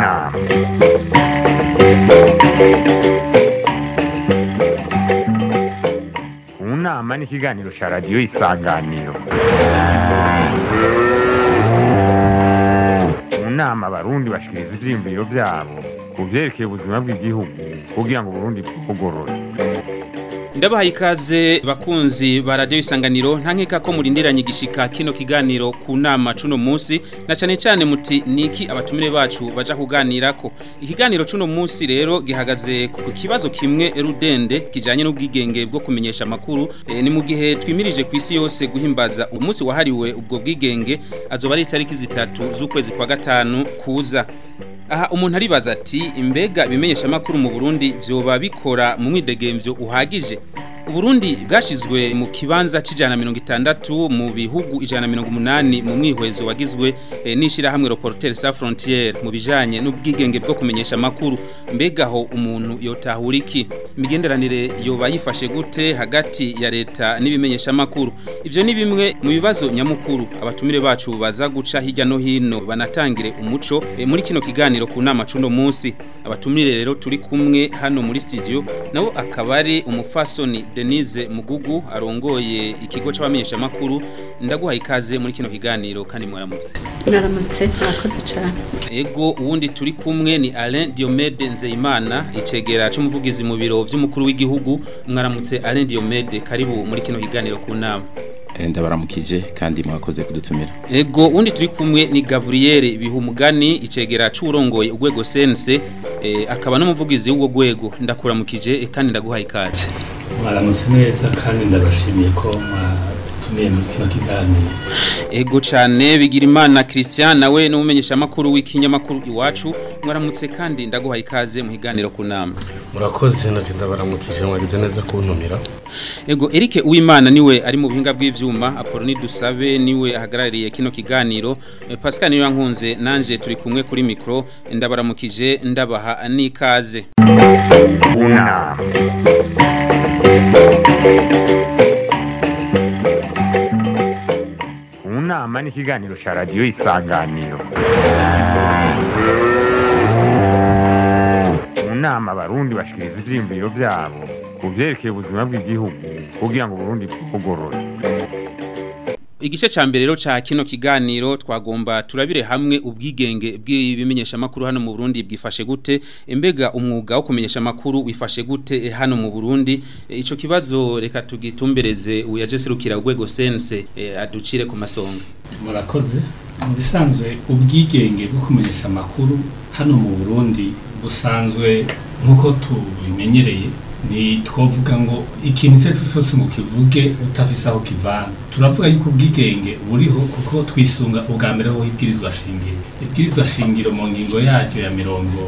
nama. Unama ni ikiganiro ca radiyo Isanganiro. Unama abarundi bashikiriza ivyiyumviro vyabo ku vyerekeye ubuzima bw'igihugu kugira ngo Burundi bugorore. Ndabahaye ikaze bakunzi ba radio Isanganiro ntankeka ko murindiranye gishika kino kiganiro ku nama cuno munsi na cane cane muti niki abatumire bacu baja kuganirako. Ikiganiro cuno munsi rero gihagaze ku kibazo kimwe rudende kijanye n'ubwigenge bwo kumenyesha amakuru ni mu gihe twimirije ku isi yose guhimbaza umunsi wahariwe ubwo bwigenge azoba ari itariki 3 z'ukwezi kwa gatanu kuza. Aha umuntu aribaza ati imbega bimenyesha amakuru mu Burundi vyoba bikora mu mwidegemvyo uhagije. Uburundi bwashizwe mu kibanza c'ijana 60 mu bihugu ijana 180 mu mwihwezo wagizwe nishira hamwe Reporters Sans Frontières mu bijanye n'ubwigenge bwo kumenyesha amakuru. Mbegaho umuntu yotahura iki imigenderanire yoba yifashe gute hagati ya leta n'ibimenyesha amakuru. Ivyo ni bimwe mu bibazo nyamukuru abatumire bacu baza guca hirya no hino banatangire umuco muri kino kiganiro ku nama cuno munsi. Abatumire rero turi kumwe hano muri studio nabo akabari umufasoni Denise Mugugu arongoye ikigo c'abamenyesha makuru. Ndaguhaye ikaze muri kino kiganiro kandi mwaramutse. Mwaramutse nakoze cyane. Ego uwundi turi kumwe ni Alain Diomede Nzeyimana icegera c'umuvugizi mu biro vy'umukuru w'igihugu. Mwaramutse Alain Diomede, karibu muri kino kiganiro ku nama. Ndabaramukije kandi mwakoze kudutumira. Ego undi turi kumwe ni Gabriel Bihumugani icegera c'urongoye ugwego sense akaba n'umuvugizi w'ugo gwego. Ndakuramukije kandi ndaguhaye ikaze. Mwaramutse neza kandi ndabashimiye ko mwatumiye muri kino kiganiro. Ego cyane Bigirimana Christian nawe n'umumenyesha amakuru w'ikinyamakuru iwacu. Mwaramutse kandi ndaguhaye ikaze mu higaniro ku nama. Murakoze nati ndabaramukije mwagize neza kuntumira. Ego Eric Uwimana niwe ari mu bihinga bw'ivyuma, Apoloni Dusabe niwe ahagarariye kino kiganiro, Pascal niwe yankunze nanje turi kumwe kuri micro. Ndabaramukije ndabaha n'ikaze. Unama. Unama ni ikiganiro ca radiyo Isanganiro. Unama abarundi bashikiriza ivyiyumviro vyabo ku vyerekeye ubuzima bw'igihugu kugira ngo Burundi bugorore. Igice ca mbere rero ca kino kiganiro twagomba turabire hamwe ubwigenge bw'ibimenyesha makuru hano mu Burundi bwifashe gute, embega umwuga wo kumenyesha makuru wifashe gute hano mu Burundi. Ico kibazo reka tugitumbereze uyaje serukira ugwego sense aducire ku masonga. Murakoze. Mu bisanzwe ubwigenge bwo kumenyesha makuru hano mu Burundi busanzwe nkuko tubimenyereye ni twovuga ngo ikintu cyose ngo kivuge utafisa aho kivana. Turavuga yuko ubwigenge buriho kuko twisunga ubwa mbere ho ibwirizwa shingiro. Ibwirizwa shingiro mu ngingo yaryo ya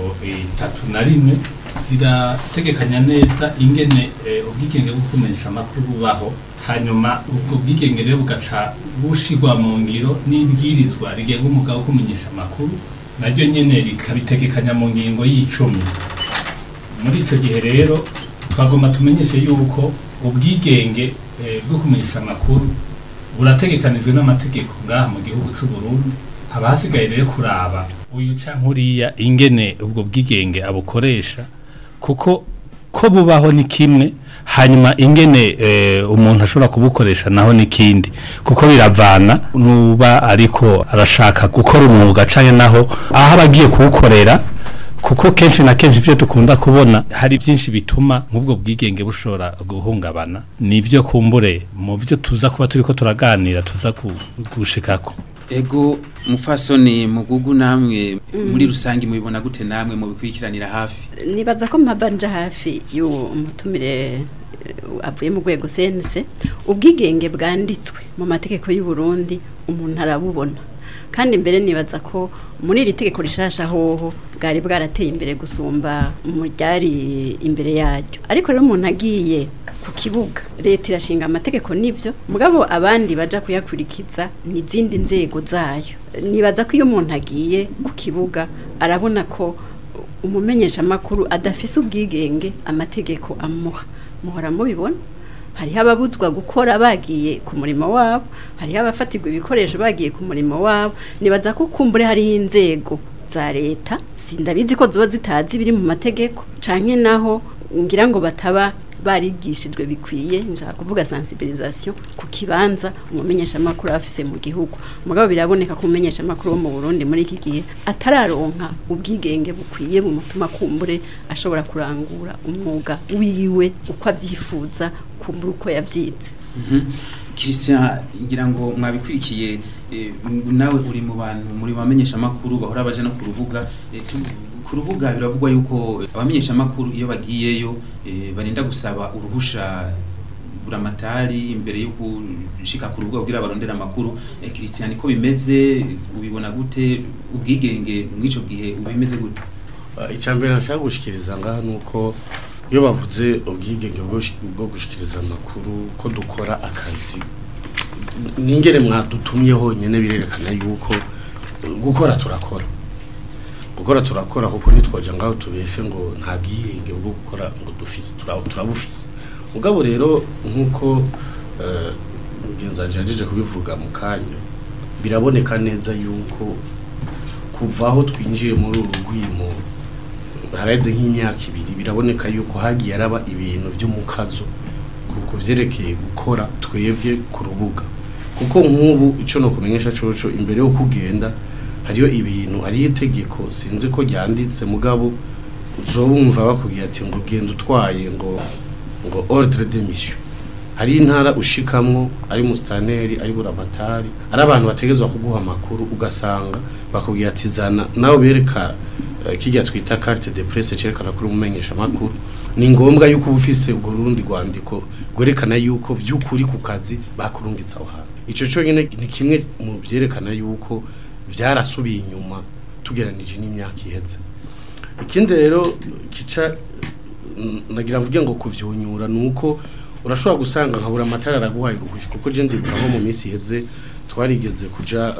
31 rirategekanya neza ingene ubwigenge bwo kumenyesha amakuru bubaho. Hanyuma ubwo bwigenge rero bugaca bushigwa mu ngiro n'ibwirizwa rigenga umugabo wo kumenyesha amakuru naryo nyene rikabitegekanya mu ngingo y'10. Muri ico gihe rero twagomba tumenyeshe yuko ubwigenge bwo kumenyesha amakuru burategekanijwe n'amategeko ngaha mu gihugu c'u Burundi. Abasigaye rero kuraba uyu cankuriya ingene ubwo bwigenge abukoresha kuko ko bubaho ni kimwe, hanyuma ingene umuntu ashobora kubukoresha naho nikindi kuko biravana nuba ariko arashaka gukora umwuga canke naho aho abagiye kuwukorera. Kuko kenshi na kenshi ivyo dukunda kubona hari byinshi bituma nk'ubwo bwigenge bushobora guhungabana. Nivyo kumbure mu byo tuza kuba turiko turaganira tuza gushikako. Ego mufasoni Mugugu namwe muri rusangi mubibona gute namwe mu bikwikiranira hafi? Nibaza ko mpabanja hafi yo umutumire avuye mu rwego sense. Ubwigenge bwanditswe mu mategeko y'u Burundi umuntu arabubona. Kandi mbere nibaza ko muri iri tegeko rishasha hoho bwari bwarateye imbere gusumba mu ryari imbere yaryo. Ariko rero umuntu agiye ku kibuga leta irashinga amategeko nivyo mugabo abandi baja kuyakurikiza n'izindi nzego zayo. Nibaza ko iyo umuntu agiye ku kibuga arabona ko umumenyesha makuru adafise ubwigenge amategeko amuha. Muhora mubibona hariho ababuzwa gukora bagiye ku murimo wabo, hariho abafatirwa ibikoresho bagiye ku murimo wabo. Nibaza ko kumbure hariho inzego za leta sindabizi ko zoba zitazi biri mu mategeko canke naho ngira ngo bataba barigishijwe bikwiye nshaka kuvuga sensibilisation ku kibanza umumenyesha makuru afise mu gihugu mugabo biraboneka ko umumenyesha makuru wo mu Burundi muri iki gihe atararonka ubwigenge bukwiye mu mutuma kumbure ashobora kurangura umwuga wiwe uko avyifuza kumbura uko yavyize. Christian ngira ngo mwabikurikiye nawe uri mu bantu muri bamenyesha makuru bahora baje no ku rubuga biravugwa yuko abamenyesha makuru iyo bagiyeyo barinda gusaba uruhusha buramatari imbere yo gushika ku rubuga kugira barondera makuru. Christian ko bimeze ubibona gute ubwigenge mwico gihe ubimeze gute? Icambere nashaka gushikiriza ngaha nuko iyo bavuze ubwigenge bwo gushikiriza amakuru ko dukora akazi ningere mwadutumye honyene birerekana yuko gukora turakora kuko nitwaje ngaho tubeshe ngo nta bwigenge bwo gukora ngo dufise turabufise mugabo rero nkuko mugenzi yaje kubivuga mu kanya biraboneka neza yuko kuvaho twinjiye muri uru rwimo hareze nk'imyaka 2 biraboneka yuko hagiye araba ibintu by'umukazo kuko vyerekeye gukora twebwe ku rubuga kuko nk'ubu ico no kumenyesha coco imbere yo kugenda hariyo ibintu hari itegeko sinzi ko ryanditse mugabo uzobumva bakubwiye ati ngo genda utwaye ngo ordre de mission hari intara ushikamwo ari mustaneri ari buramatari ari abantu bategezwa kuguha makuru ugasanga bakubwiye ati zana nawe bereka kijya twita carte de presse cerekana kuri umumenyesha makuru ni ngombwa yuko ubufise ubwo rundi rwandiko gwerekana yuko vy'ukuri ku kazi bakurungitsa aho hantu ico cyo nyene ni kimwe mu byerekana yuko vyarasubiye inyuma tugeranije n'imyaka iheze. Ikindi rero kica nagira mvuge ngo kuvyunyura nuko urashobora gusanga nkabura amatara araguhaye uruhushya kuko je ndibuka nko mu minsi iheze twarigeze kuja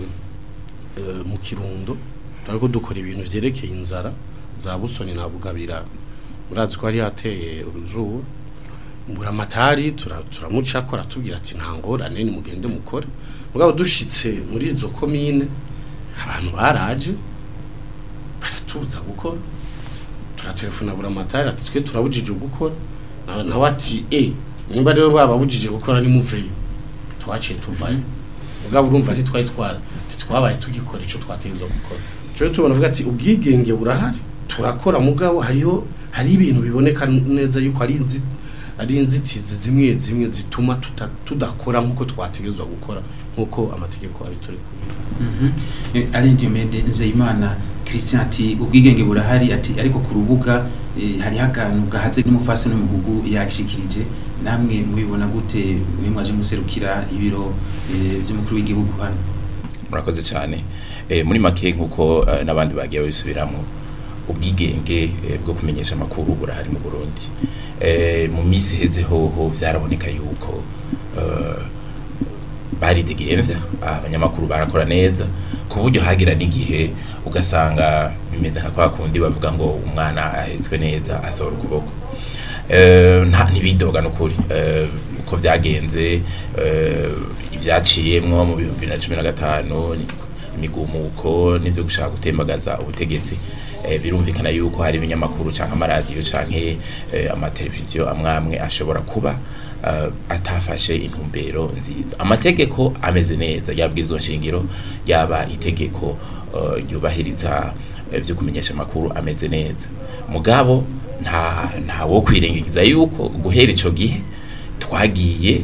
mu Kirundo ariko dukora ibintu vyerekeye inzara za Busoni na Bugabira murazi ko ari hateye uruzuba mbura amatari turamuca ko aratubwira ati nta ngorane ni mugende mukore mugabo dushitse muri izo komine abantu baraje baratuza gukora turatelefona bura amatari ati twe turabujije gukora nawe ati nimba rero bababujije gukora ni muveyo twaciye tuvayo mugabo urumva twabaye tugikora ico twategezwa gukora cyo tubona vuga ati ubwigenge burahari turakora mugabo hari ibintu biboneka neza yuko ari inzitizi zimwe zituma tudakora nkuko twategezwa gukora nkuko amategeko abiturekura. Ari Diomede Nzeyimana Christian ati ubwigenge burahari ati ariko ku rubuga hari hakantu gahaze n'umufase n'umugugu yakishikirije namwe mubibona gute mwe mwaje muserukira ibiro by'umukuru w'igihugu hano? Murakoze cyane muri make nkuko nabandi bagiye babisubiramo ubwigenge bwo kumenyesha amakuru burahari mu Burundi. Mu misi heze hoho vyaraboneka yuko bari degenza abanyamakuru barakora neza ku buryo hagira n'igihe ugasanga bimeze nka kwa kundi bavuga ngo umwana ahetswe neza asohora ukuboko ntibidoga n'ukuri uko vyagenze ivyaciyemwo mu 2015 imigumuko n'ivyo gushaka gutembagaza ubutegetsi birumvikana yuko hari ibinyamakuru canke amaradiyo canke amateleviziyo amwamwe ashobora kuba atafashe intumbero nziza. Amategeko ameze neza yabwirizwa shingiro yaba itegeko ryubahiriza byo kumenyesha amakuru ameze neza mugabo nta wo kwirengegiza yuko guhera ico gihe twagiye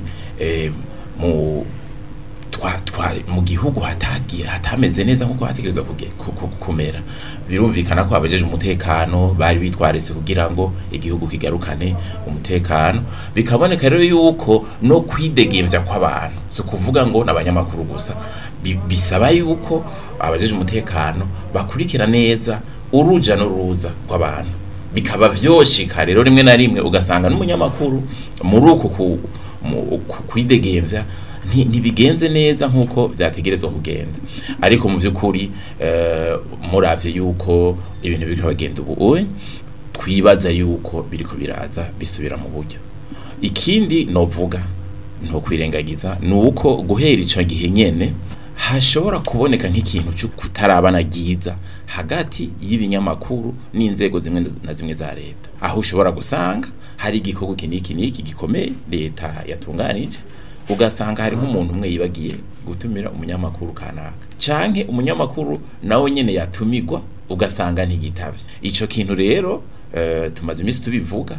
mu gihugu hatameze neza nkuko hategereza kumera. Birumvikana ko abajeje umutekano bari bitwaretse kugira ngo igihugu kigarukane umutekano, bikaboneka rero yuko no kwidegemvya kw'abantu so kuvuga ngo n'abanyamakuru gusa bisaba yuko abajeje umutekano bakurikira neza uruja n'uruza kw'abantu, bikaba vyoshika rero rimwe na rimwe ugasanga n'umunyamakuru muri uko kwidegemvya ntibigenze neza nkuko vyategerezwa kugenda. Ariko mu vy'ukuri muravye yuko ibintu biriko bagenda ubu twibaza yuko biriko biraza bisubira mu buryo. Ikindi novuga no kwirengagiza nuko guhera ico gihe nyene hashobora kuboneka nk'ikintu cyo kutarabana giza hagati y'ibinyamakuru n'inzego zimwe na zimwe za leta, aho ushobora gusanga hari igikorwa kiniki gikomeye leta yatunganije, ugasanga hari nk'umuntu umwe yibagiye gutumira umunyamakuru kanaka, canke umunyamakuru nawe nyene yatumigwa ugasanga ntiyitavye. Ico kintu rero tumaze imisi tubivuga,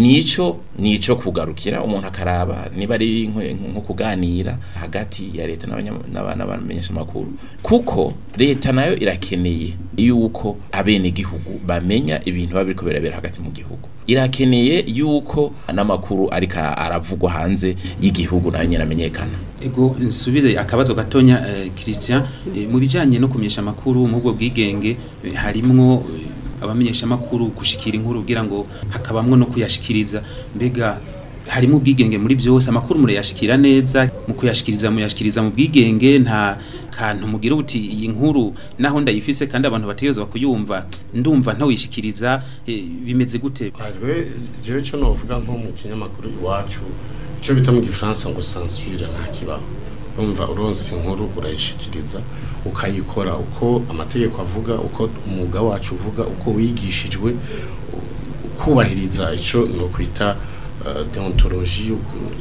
nico kugarukira umuntu akaraba niba ari nko kuganira hagati ya leta n'abana bamenyesha makuru, kuko leta nayo irakeneye yuko abene gihugu bamenya ibintu babiriko birabera hagati mu gihugu, irakeneye yuko n'amakuru ariko aravugwa hanze y'igihugu nayo nyaramenyekana. Ego nsubize akabazo gatonya Christian, mu bijanye no kumenyesha makuru mu bwo bwigenge harimwo abamenyesha makuru gushikira inkuru kugira ngo hakabamwe no kuyashikiriza, mbega harimo ubwigenge muri byose, amakuru mureyashikira neza, mu kuyashikiriza mu bwigenge, nta kantu mugira uti iyi nkuru naho ndayifise kandi abantu bategezwa kuyumva ndumva ntawishikiriza, bimeze gute? Azwe jewe cyo novuga nko mu kinyamakuru iwacu cyo bita mu gifaransa ngo censure nta kibaho, umva uronse inkuru urayishikiriza ukayikora uko amategeko avuga, uko umwuga wacu uvuga, uko wigishijwe, kubahiriza ico no kwita deontologie,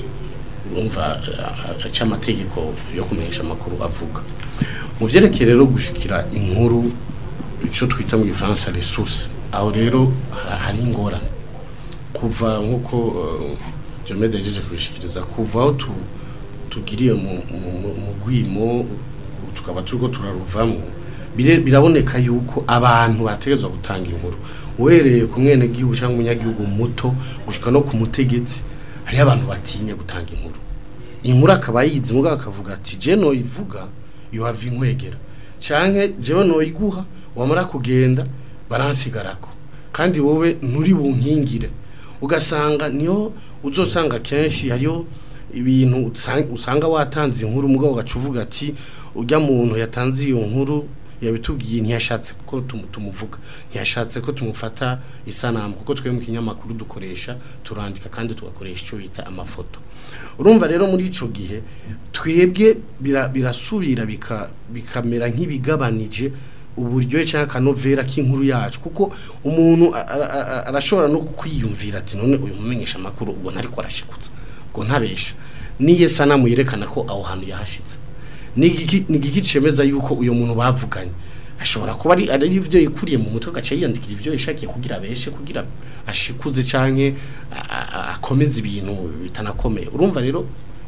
umva amategeko yo kumenyesha amakuru avuga. Mu vyerekeye rero gushikira inkuru ico twita mu gifaransa resource, aho rero hari ingorane kuva nkuko Jomede yajeje kubishikiriza, kuva aho tugiriye mu gwimo tukaba turiko turaruvamo, biraboneka yuko abantu bategezwa gutanga inkuru wereye ku mwene gihugu cyangwa umunyagihugu muto gushika no ku mutegetsi, hari abantu batinya gutanga inkuru akaba yize mugabo akavuga ati je no ivuga yo have inkwegera canke jewe no iguha wamara kugenda baransigarako kandi wowe nturi bunkingire, ugasanga niyo uzosanga kenshi hariyo ibintu usanga watanze inkuru mugabo gacuvuga ati ujya muntu yatanze iyo nkuru yabitubwiye ntiyashatse ko tumuvuga, ntiyashatse ko tumufata isanamu, kuko twe mu kinyamakuru dukoresha turandika kandi tugakoresha icyo bita amafoto. Urumva rero muri ico gihe twebwe birasubira bikamera nk'ibigabanije uburyo cyangwa kanovera k'inkuru yacu, kuko umuntu arashobora no kwiyumvira ati none uyu mumenyesha makuru ubwo ntari ko arashikutsa ngo ntabesha niye sanamu yerekana ko aho hantu yahashitse, nigiki cemeza yuko uyo muntu bavuganye ashobora kuba ari ivyo yikuriye mu mutwe gace yandikira ivyo yishakiye kugira abeshe, kugira ashikuze canke akomeza ibintu bitanakomeye. Urumva rero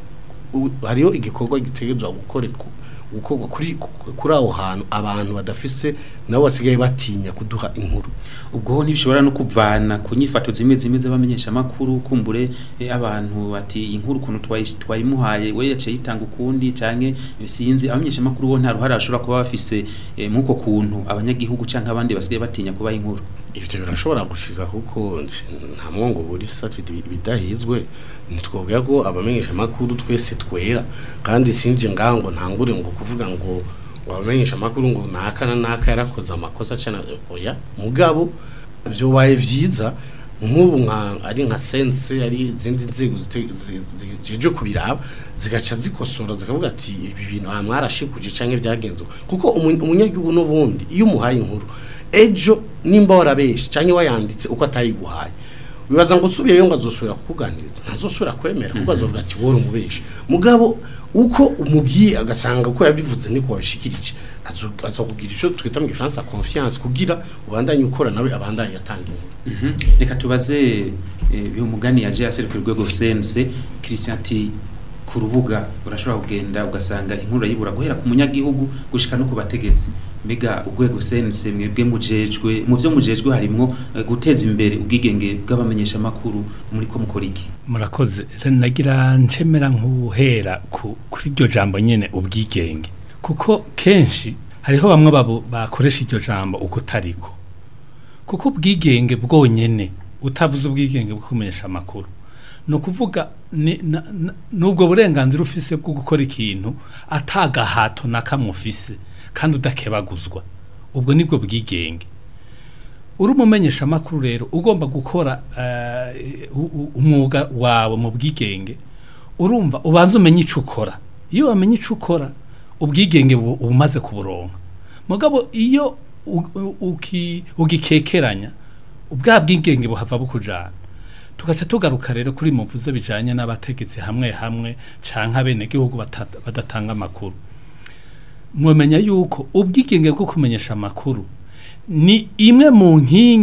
hariyo igikorwa gitegezwa gukorwa kuri aho hantu abantu badafise nabo basigaye batinya kuduha inkuru. Ubwo ntibishobora no kuvana kunyifato zimwe z'abamenyesha makuru, kumbure abantu bati inkuru kuntu twayimuhaye we yace yitanga ukundi canke sinzi, abamenyesha makuru bo nta ruhara ashobora kuba bafise muko kuntu abanyagihugu canke abandi basigaye batinya kuba inkuru. Ivyo birashobora gushika kuko nta mwongo buri sati bidahizwe, nitwovuga ko abamenyesha makuru twese twera, kandi sinje ngango ntangure ngo kuvuga ngo abamenyesha makuru ngo naka yarakoze amakosa cyane, oya mugabo byo baye vyiza nk'ubu ari nka sense ari izindi nzego zije kubiraba zigaca zikosora zikavuga ati ibi bintu mwarashikuje canke byagenzwe, kuko umunyagihugu n'ubundi iyo umuhaye inkuru ejo nimba warabeshe canke wayanditse uko atayiguhaye, wibaza ngo usubiyeyo ngo azosubira kukuganiriza, ntazosubira kwemera kuko azovuga ati wore umubeshe, mugabo uko umubwiye agasanga ko yabivuze niko wabishikirije azokugira ico twita mu gifaransa confiance, kugira ubandanye ukora nawe abandanye atanga inkuru. Reka tubaze umugani yaje aserukira urwego sense Christian ati ku rubuga urashobora kugenda ugasanga inkuru yibura guhera ku munyagihugu gushika no ku bategetsi, mbega urwego sense mwebwe mujejwe mu byo mujejwe harimo guteza imbere ubwigenge bw'abamenyesha makuru muri ko mukora iki? Murakoze, nagira ncemera nk'uhera kuri iryo jambo nyene ubwigenge, kuko kenshi hariho bamwe bakoresha iryo jambo uko tariko, kuko ubwigenge bwonyene utavuze ubwigenge bwo kumenyesha makuru no kuvuga nubwo burenganzira ufise bwo gukora ikintu atagahato nakamufise kandi udakebaguzwa, ubwo nibwo bwigenge. Uri umumenyesha makuru rero ugomba gukora umwuga wawe mu bwigenge, urumva ubanza umenye ico ukora. Iyo wamenye ico ukora ubwigenge bumaze kuburonka mugabo iyo ugikekeranya ubwa bwigenge buhava bukujana tugaca tugaruka rero kuri muvuze bijanye n'abategetsi hamwe hamwe canke abene gihugu badatanga amakuru mwemenya yuko ubwigenge bwo kumenyesha amakuru ni imwe mu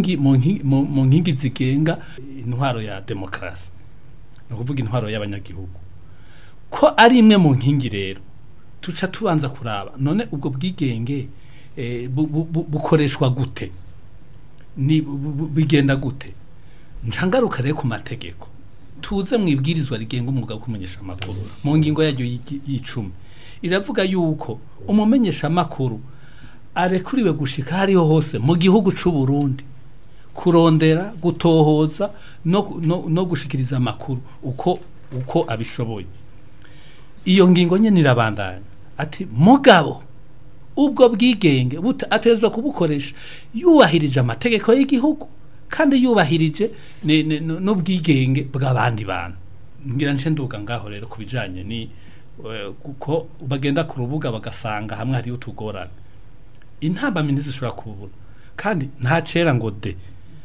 nkingi zigenga intwaro ya demokrasi no kuvuga intwaro y'abanyagihugu ko ari imwe mu nkingi rero tuca tubanza kuraba none ubwo bwigenge bukoreshwa gute ni bigenda gute ncangaruka rero ku mategeko tuze mwibwirizwa rigenga umwuga wo kumenyesha amakuru mu ngingo yaryo y'icumi iravuga yuko umumenyesha amakuru arekuriwe gushika hariho hose mu gihugu c'u Burundi kurondera gutohoza no gushikiriza amakuru uko abishoboye iyo ngingo nyene irabandanya ati mugabo ubwo bwigenge atezwa kubukoresha yubahirije amategeko y'igihugu kandi yubahirije n'ubwigenge bw'abandi bantu ngira nce nduga ngaho rero kubijanye ni kuko bagenda ku rubuga bagasanga hamwe hari utugorana intambamyi ntizishobora kubura kandi nta cera ngo de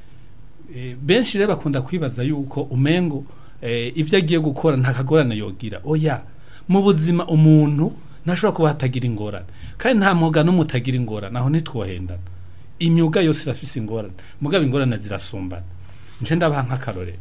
benshi rero bakunda kwibaza yuko umengo ivyo agiye gukora nta kagorane yogira oya mu buzima umuntu ntashobora kuba hatagira ingorane kandi nta mwuga n'umutagira ingorane aho ntitwohendana imyuga yose irafise ingorane mugabo ingorane zirasumbana nje ndabaha nk'akarorero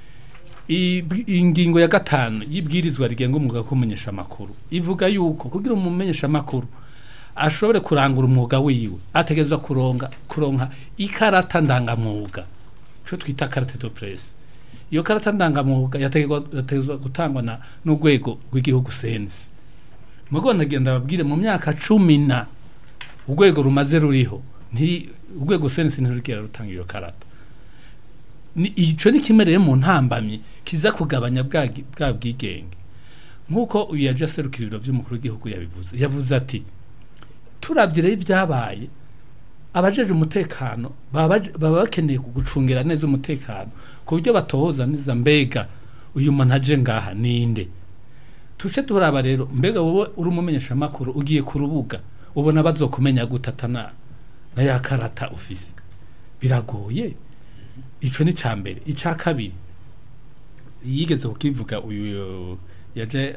ingingo ya 5 y'ibwirizwa rigenga umwuga wo kumenyesha amakuru ivuga yuko kugira umumenyesha amakuru ashobore kurangura umwuga wiwe ategezwa kuronka ikarata ndangamwuga cyo twita carte de presse iyo karata ndangamwuga yategezwa gutangwa n'urwego rw'igihugu CNC mugo nagenda babwire mu myaka 10 urwego rumaze ruriho urwego CNC ntirugera rutanga iyo karata ico ni kimereye mu ntambamye kiza kugabanya bwa bwigenge nkuko uyu yaje aserukira ibiro by'umukuru w'igihugu yavuze ati turavye rero ibyabaye abajeje umutekano baba bakeneye kugucungira neza umutekano ku buryo batohoza niza mbega uyu muntu aje ngaha ninde tuce turaba rero mbega wowe uri umumenyesha makuru ugiye ku rubuga ubona bazokumenya gutatana na ya karata office biragoye ico ni cambere ica kabiri yigeze kukivuga uyu yaje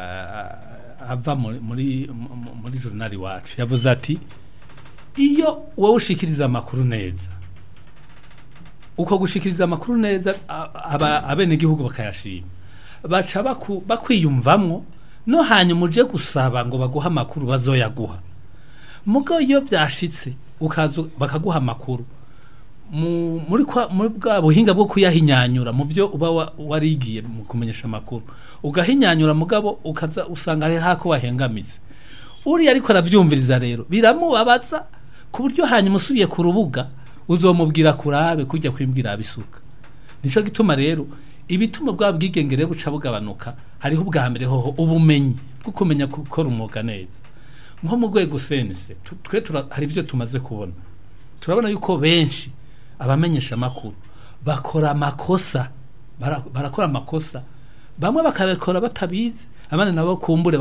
ava muri journal wacu yavuze ati iyo wowe ushikiriza amakuru neza uko gushikiriza amakuru neza abene gihugu bakayashima baca bakwiyumvamwo no hanyuma uje gusaba ngo baguha amakuru bazoyaguha mugo iyo byashitse ukazo bakaguha amakuru muri bwa buhinga bwo kuyahinyanyura mu byo uba warigiye mu kumenyesha amakuru ugahinyanyura mugabo ukaza usanga ari hako wahengamize uri ariko aravyumviriza rero biramubabaza ku buryo hanyuma usubiye ku rubuga uzomubwira kurabe kujya kwimbwira abisuka nico gituma rero ibituma bwa bwigenge rero buca bugabanuka hariho ubwa mbere hoho ubumenyi bwo kumenya gukora umwuga neza nko mu rwego sense twe hari ivyo tumaze kubona turabona yuko benshi abamenyesha makuru bakora amakosa barakora amakosa bamwe bakabekora batabizi abandi nabo kumbure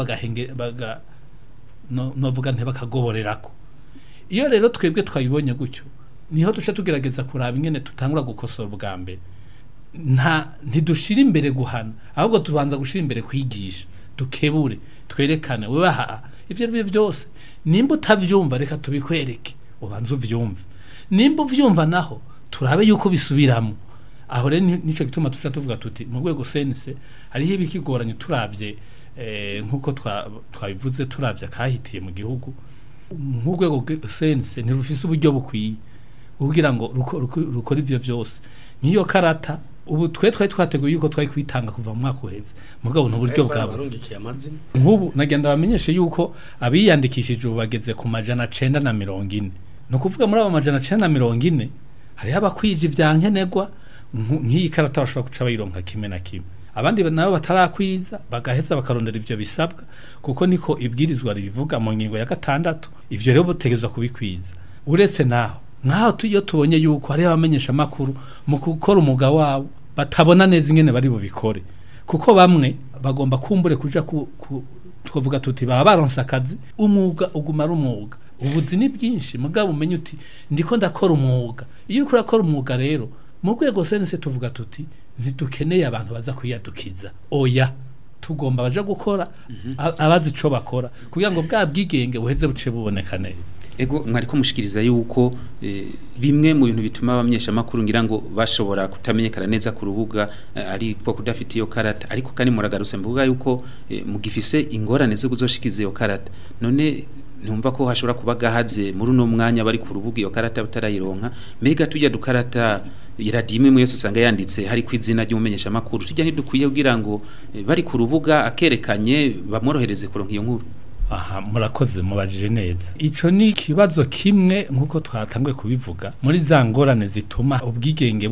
novuga nte bakagoborerako iyo rero twebwe twabibonye gutyo niho duce tugerageza kuraba ingene tutangura gukosora ubwa mbere ntidushira imbere guhana ahubwo tubanza gushira imbere kwigisha dukebure twerekane wewe aha ivyo byose nimba utavyumva reka tubikwereke ubanza uvyumve nimba uvyumva naho turabe yuko bisubiramo aho rero nico gituma tuca tuvuga tuti mu rwego sense hariho ibikigoranye turavye nkuko twabivuze turavye kahitiye mu gihugu nk'urwego sense ntirufise uburyo bukwiye kugira ngo rukora ivyo vyose niyo karata ubu twari twateguye yuko twari kwitanga kuva mu mwaka uheze mugabo n'uburyo bwabo nk'ubu nagenda bamenyeshe yuko abiyandikishije ubu bageze ku 940 no kuvuga muri abo 940 hariho abakwije ivyankenegwa nk'iyi karata bashobora guca bayironka kimwe na kimwe abandi nabo batarakwiza bagaheza bakarondera ivyo bisabwa kuko niko ibwirizwa ribivuga mu ngingo ya 6 ivyo rero butegezwa kubikwiza uretse naho iyo tubonye yuko hari abamenyesha makuru mu gukora umuga wabo batabona neza ingene bari bubikore kuko bamwe bagomba kumbure kuja twavuga tuti baba baronse akazi umwuga uguma ari umwuga ubuzi ni bwinshi mugabo umenye uti ndiko ndakora umwuga iyo uriko urakora umwuga rero mu rwego sense tuvuga tuti ntidukeneye abantu baza kwiyadukiza oya tugomba baje gukora abazi ico bakora kugira ngo bwa bwigenge buheze buce buboneka neza ego mwariko mushikiriza yuko bimwe mu bintu bituma abamenyesha makuru ngira ngo bashobora kutamenyekana neza ku rubuga ari ko kudafite iyo karata ariko kandi muragaruse mvuga yuko mugifise ingorane zo kuzoshikiza iyo karata none numva ko hashobora kuba gahaze muri uno mwanya bari ku rubuga iyo karata batarayironka mega tujya dukarata iradimwe mu yose usanga yanditse hari kwizina ry'umumenyesha makuru tujya ntidukwiye kugira ngo bari ku rubuga akerekanye bamworohereze kuronka iyo nkuru aha murakoze mubajije neza ico ni ikibazo kimwe nkuko twatanguye kubivuga muri za ngorane zituma ubwigenge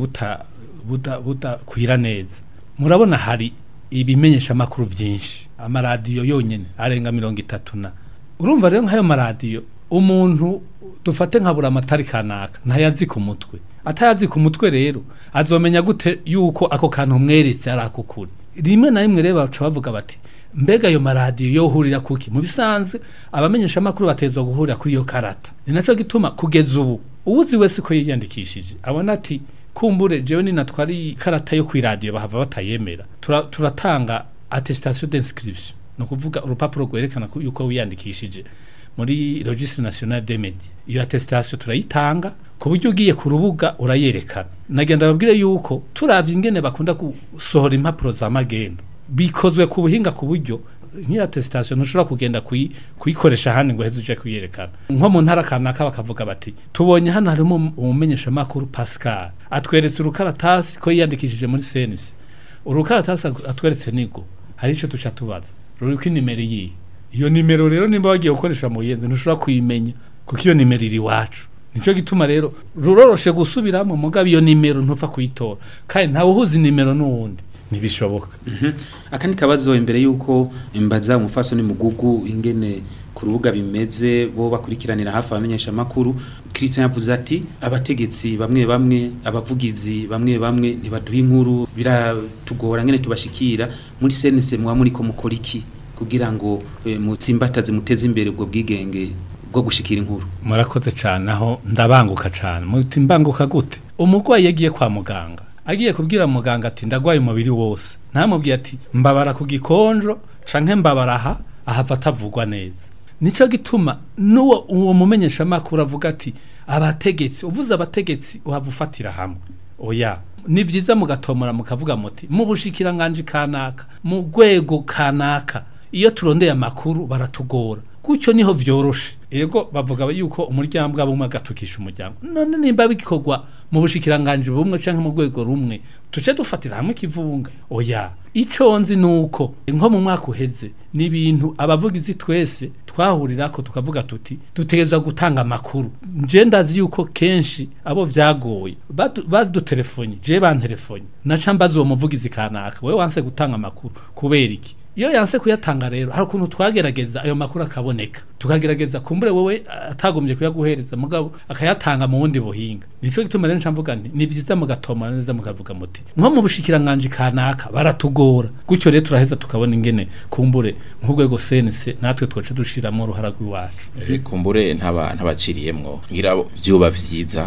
buta kwira neza murabona hari ibimenyesha makuru vyinshi amaradiyo yonyene arenga 30 urumva rero nk'ayo maradiyo umuntu dufate nkabura amatari kanaka ntayazi ku mutwe atayazi ku mutwe rero azomenya gute yuko ako kantu mweretse ari akukuri rimwe na rimwe rero baca bavuga bati mbega ayo maradiyo yohurira kuki mu bisanzwe abamenyesha makuru batezwa guhurira kuri iyo karata ni naco gituma kugeza ubu uwuzi wese ko yiyandikishije abona ati kumbure jewe ni natwari karata yo kuri radio bahava batayemera turatanga attestation d'inscription no kuvuga urupapuro rwerekana yuko wiyandikishije muri registre national des médias iyo attestation turayitanga ku buryo ugiye ku rubuga urayerekana nagenda babwire yuko turavye ingene bakunda gusohora impapuro za magendo bikozwe ku buhinga ku buryo nk'iyo attestation ntushobora kugenda kuyikoresha handi ngo heze uje kuyerekana nko mu ntara kanaka bakavuga bati tubonye hano harimo umumenyesha makuru Pascal atweretse urukaratasi ko yiyandikishije muri CNC urukaratasi atweretse nigo hari ico tuca tubaza ruriko inimero yi iyo nimero rero nimba wagiye gukoresha mu yenze ntushobora kuyimenya kuko iyo nimero iri wacu nico gituma rero ruroroshe gusubiramo mugabo iyo nimero ntupfa kuyitora kandi ntawe uhuza nimero n'uwundi nibishoboka akandi kabazo imbere yuko imbaza umufaso ni mugugu ingene ku rubuga bimeze bo bakurikiranira hafi abamenyesha makuru Christian yavuze ati abategetsi bamwe abavugizi bamwe ntibaduha inkuru biratugora ngene tubashikira muri CNC mwa muri ko mukora iki kugira ngo mutsimbataze muteze imbere ubwo bwigenge bwo gushikira inkuru murakoze cyane aho ndabanguka cyane mutimbanguka gute umugwayi yagiye kwa muganga agiye kubwira muganga ati ndagwaye umubiri wose ntamubwiye ati mbabara ku gikonjo canke mbabara ahava atavugwa neza nico gituma uwo mumenyesha makuru avuga ati abategetsi uvuze abategetsi uhava ufatira hamwe oya ni vyiza mugatomora mukavuga muti mu bushikiranganje kanaka mu rwego kanaka iyo turondeye amakuru baratugora kucyo niho vyoroshe ego bavuga yuko umuryango abumwe agatukisha umuryango none nimba bikorwa mu bushikiranganje bumwe canke mu rwego rumwe tuce dufatira hamwe kivunga oya ico nzi nuko nko mu mwaka uheze ni ibintu abavugizi twese twahurirako tukavuga tuti dutegezwa gutanga amakuru nje ndazi yuko kenshi abo vyagoye badutelefoni je bantelefoni naca mbaza uwo muvugizi kanaka wewe wanse gutanga amakuru kubera iki iyo yanse kuyatanga rero hari ukuntu twagerageza ayo makuru akaboneka tukagerageza kumbure wowe atagombye kuyaguhereza mugabo akayatanga mu wundi buhinga nico gituma rero ncamvuga nti ni vyiza mugatoma neza mukavuga muti nko mu bushikiranganje kanaka baratugora gutyo rero turaheza tukabona ingene kumbure nk'urwego CNC natwe twoce dushiramo uruhara rw'iwacu kumbure ntabaciriyemwo ngira vyoba vyiza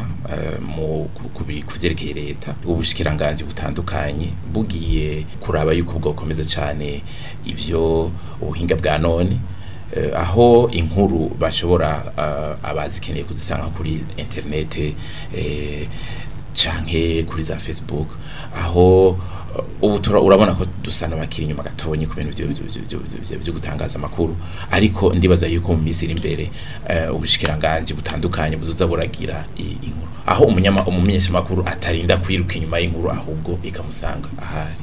mu kuvyerekeye leta ubushikiranganje butandukanye bugiye kuraba yuko bwokomeza cyane ivyo ubuhinga bwa none aho inkuru bashobora abazikeneye kuzisanga kuri internet canke kuri za Facebook aho ubu urabona ko dusana bakiri nyuma gatonye ku bintu byo gutangaza amakuru ariko ndibaza yuko mu misiri imbere ubushikiranganje butandukanye buzoza buragira inkuru aho umumenyesha makuru atarinda kwiruka inyuma y'inkuru ahubwo ikamusanga ahari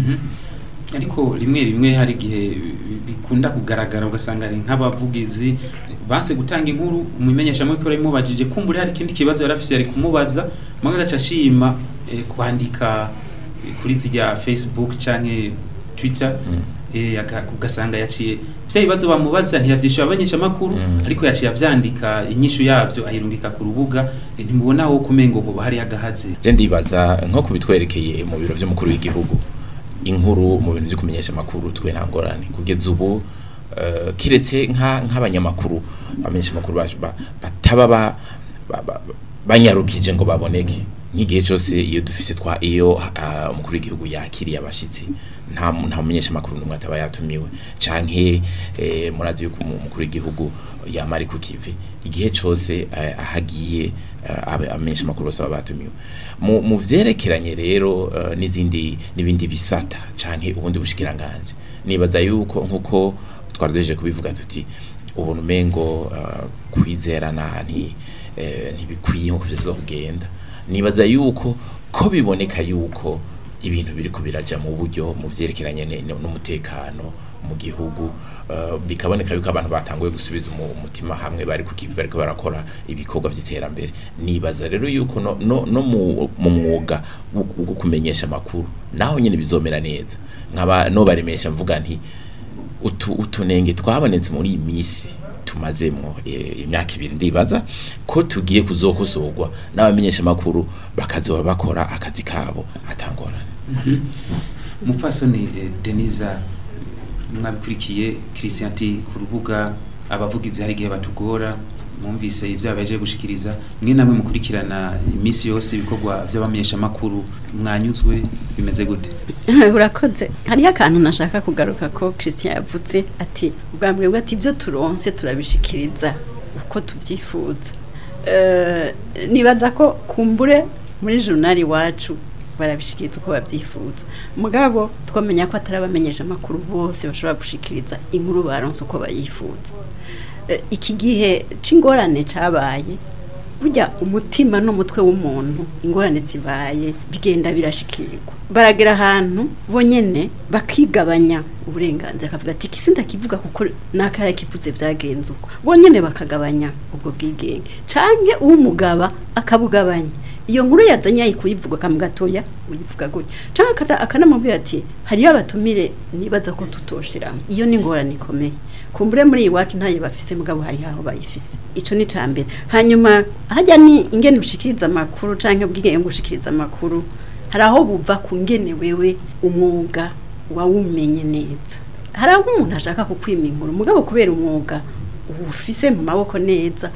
ariko rimwe hari gihe bikunda kugaragara ugasanga ari nk'abavugizi banse gutanga inkuru umumenyesha makuru imubajije kumbure hari ikindi kibazo yarafise ari kumubaza magaca ashima kwandika kuri zijya Facebook canke Twitter ugasanga yaciye bya bibazo bamubaza ntiyavyishyura abanyesha makuru ariko yaciye avyandika inyishu yavyo ayirungika ku rubuga ntimubona aho kumengo ngo bahari agahaze je ndibaza nko kubitwerekeye mu biro vy'umukuru w'igihugu inkuru mu bintu byo kumenyesha makuru twe ntangorane kugeza ubu kiretse nk'abanyamakuru amenyesha makuru bataba banyarukije ngo baboneke nk'igihe cyose iyo dufise iyo umukuru w'igihugu yakiriye abashitsi nta mumenyesha makuru n'umwe ataba yatumiwe canke murazi yuko umukuru w'igihugu yamari ku kivi igihe cyose ahagiye amenyesha makuru bose batumiwe mu vyerekeranye rero n'ibindi bisata canke ubundi bushikiranganje nibaza yuko nkuko twaradeje kubivuga tuti ubuntu mengo kwizerana ntibikwiye nko kugenda nibaza yuko ko biboneka yuko ibintu biri kubiraja mu buryo mu vyerekeranye n'umutekano mu gihugu bikaboneka yuko abantu batanguye gusubiza umutima hamwe bari kukivi bariko barakora ibikorwa vy'iterambere nibaza rero yuko no mu mwuga wo kumenyesha makuru naho nyene bizomera neza nkaba no barimesha mvuga nti utunenge twabonetse muri iyi misi tumazemo imyaka 2 ndibaza ko tugiye kuzokosorwa n'abamenyesha makuru bakazoba bakora akazi kabo atangorane. Mupfasoni Deniza mwabikurikiye Christian ati ku rubuga abavugizi hari gihe batugora mwumvise ivyo abaje gushikiriza mwe namwe mukurikirana imisi yose ibikorwa by'abamenyesha makuru mwanyuzwe bimeze gute? Urakoze hari akantu nashaka kugaruka ko Christian yavuze ati ubwambwe ati ibyo turonse turabishikiriza uko tubyifuza nibaza ko kumbure muri journal wacu barabishikiriza uko babyifuza mugabo twamenya ko atarabamenyesha makuru bose bashobora gushikiriza inkuru baronse uko bayifuza iki gihe c'ingorane cabaye burya umutima n'umutwe w'umuntu ingorane zibaye bigenda birashikirwa baragera ahantu bonyene bakigabanya uburenganzira akavuga ati kisinda kivuga kuko nakara kivuze byagenze uko bonyene bakagabanya ubwo bwigenge canke uw'umugaba akabugabanya iyo nkuru yazanye ayikuyivuga kamugatoya uyivuga gutya canke akanamubwira ati hari abatumire nibaza ko tutoshira iyo ni ngorane ikomeye kumbure muri iwacu ntaye bafise mugabo hari haho bayifise ico ni cambere hanyuma hajya ni ingene ushikiriza makuru canke ubwigenge ngushikiriza makuru hari aho buva ku ngene wewe umwuga wawumenye neza hari aho umuntu ashaka kukwima inkuru mugabo kubera umwuga ufise mu maboko neza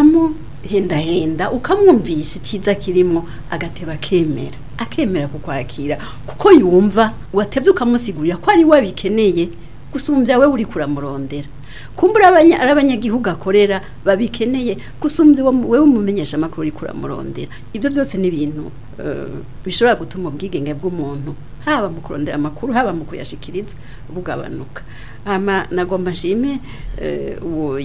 henda ukamwumvisha ikiza kirimo agateba akemera kukwakira kuko yumva watevye ukamusigurira ko ari we bikeneye gusumbya we uri kuramurondera kumbura abanyagihugu akorera babikeneye gusumbya we umumenyesha makuru uri kuramurondera ibyo byose ni ibintu bishobora gutuma ubwigenge bw'umuntu haba mu kurondera amakuru haba mu kuyashikiriza bugabanuka nagomba nshime uwo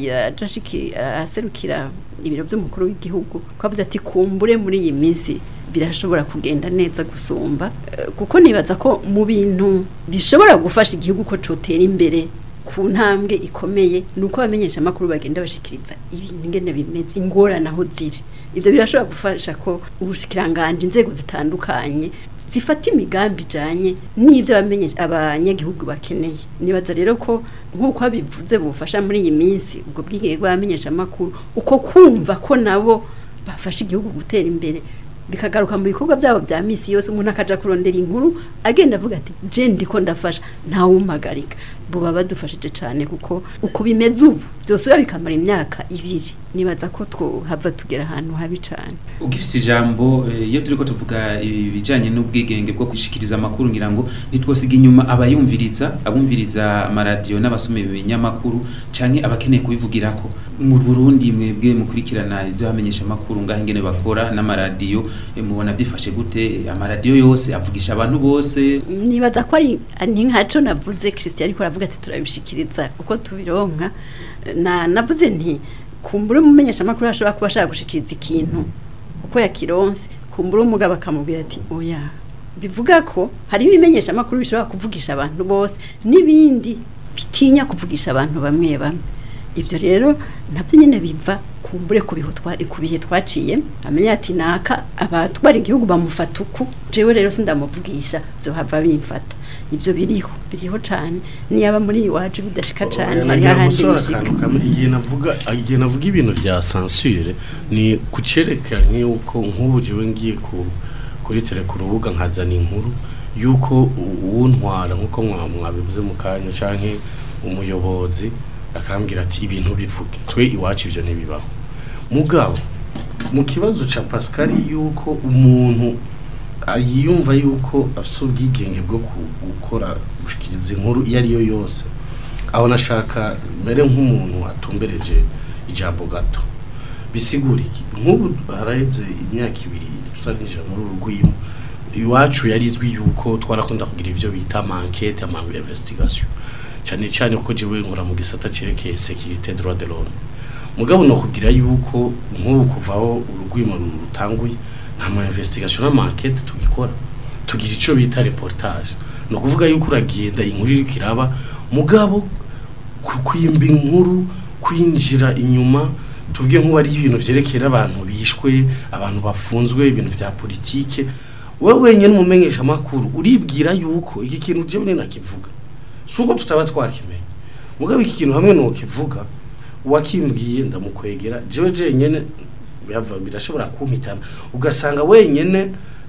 aserukira ibiro by'umukuru w'igihugu kwavuze ati kumbure muri iyi minsi birashobora kugenda neza gusumba kuko nibaza ko mu bintu bishobora gufasha igihugu ko cotera imbere ku ntambwe ikomeye nuko bamenyesha makuru bagenda bashikiriza ibintu ngene bimeze ingorana aho ziri ivyo birashobora gufasha ko ubushikiranganje inzego zitandukanye zifata imigambi janye n'ivyo abanyagihugu bakeneye nibaza rero ko nkuko abivuze bufasha muri iyi minsi ubwo bwigenge bw'abamenyesha makuru uko kumva ko nabo bafasha igihugu gutera imbere bikagaruka mu bikorwa byabo bya misi yose umuntu akaja kurondera inkuru agenda avuga ati je ndiko ndafasha nta wumpagarika buba badufashije cyane kuko uko bimeze ubu byose bikamara imyaka 2 nibaza ko hava tugera ahantu habi cyane ugifise ijambo iyo turiko tuvuga ibijanye n'ubwigenge bwo gushikiriza amakuru ngira ngo nitwosiga inyuma abumviriza amaradio n'abasome ibinyamakuru canke abakeneye kubivugirako mu Burundi mwebwe mukurikirana ivyo bamenyesha amakuru ngaho ingene bakora n'amaradio mubona byifashe gute amaradio yose avugisha abantu bose nibaza ko ari nkaco navuze Christian ariko aravuga ati turabishikiriza uko tubironka navuze nti kumbura umumenyesha makuru ashobora kuba ashaka gushikiriza ikintu uko yakironse kumbura umugabo akamubwira ati oya bivuga ko hari ibimenyesha makuru bishobora kuvugisha abantu bose nibindi bitinya kuvugisha abantu bamwe ivyo rero navyo nyene biva kumbure kubihe twaciye amenya ati naka abatwara igihugu bamufata uku jewe rero sindamuvugisha byo hava bimfata ivyo biriho cyane niyaba muri iwacu bidashika cyane hari ahandi igihe navuga ibintu vya censure ni kucerekanye yuko nk'ubu jewe ngiye kuri tele ku rubuga nkazana inkuru yuko untwara nkuko mwabivuze mu kanya canke umuyobozi akambwira ati ibintu bivuge twe iwacu ivyo ntibibaho mugabo mu kibazo ca Pascal yuko umuntu yiyumva yuko afite ubwigenge bwo gukora gushikiriza inkuru iyo ariyo yose aho nashaka mere nk'umuntu atumbereje ijambo gato bisigura iki nk'ubu haraheze imyaka 2 tutarinjira muri urugwimo iwacu yarizwi yuko twarakunda kugira ivyo bita enquête ama investigation cyane cyane uko jewe nkora mu gisata cerekeye sécurité droit de l'homme mugabo no kugira yuko nk'ubu kuvaho urugwimo rutanguye nta ma investigation na enquête tugikora tugira ico bita reportage no kuvuga yuko uragenda inkuru iri kiraba mugabo kwimba inkuru kwinjira inyuma tuvuge nk'ubu ari ibintu vyerekera abantu bishwe abantu bafunzwe ibintu vya politike wewe wenyine umumenyesha amakuru uribwira yuko iki kintu jewe ni nakivuga suko tutaba twakimenye mugabo iki kintu hamwe no kivuga wakimbwiye ndamukwegera jewe jenyene byava birashobora kumpitana ugasanga wenyene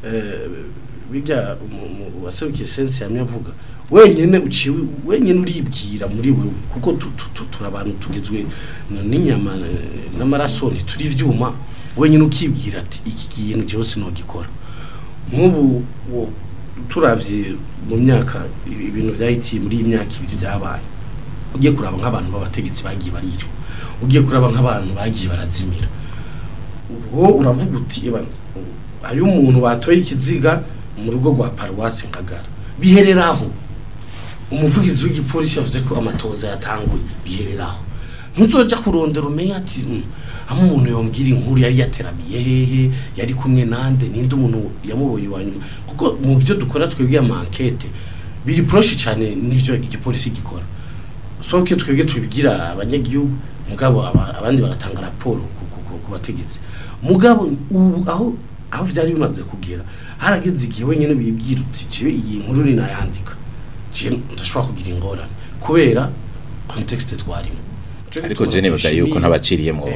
bijya waserukiye sense yamyavuga wenyene uciwe wenyene uribwira muri wewe kuko turabantu tugizwe n'inyama n'amaraso turi vyuma wenyene ukibwira ati iki kintu jewe sinogikora nk'ubu turavye mu myaka ibintu vyahitiye muri imyaka 2 byabaye ugiye kuraba nk'abantu b'abategetsi bagiye baricwa ugiye kuraba nk'abantu bagiye barazimira uwo uravuga uti hari umuntu batoye ikiziga mu rugo rwa Paroisse Ngagara bihereraho umuvugizi w'igipolisi yavuze ko amatoza yatanguye bihereraho ntuzoja kurondera umenya ati umuntu yombwira inkuru yari yateramiye hehe yari kumwe nande ninde umuntu yamubonye wanyuma kuko mu byo dukora twebwe enquête biri proche cyane n'ivyo igipolisi gikora soke twebwe tubigira abanyagihugu mugabo abandi bagatanga raporo ku bategetsi mugabo aho vyari bimaze kugera harageze igihe wenyene bibwira uti ciwe iyi nkuru ni nayandika ndashobora kugira ingorane kubera context twarimo ariko je nibaza yuko ntabaciriyemo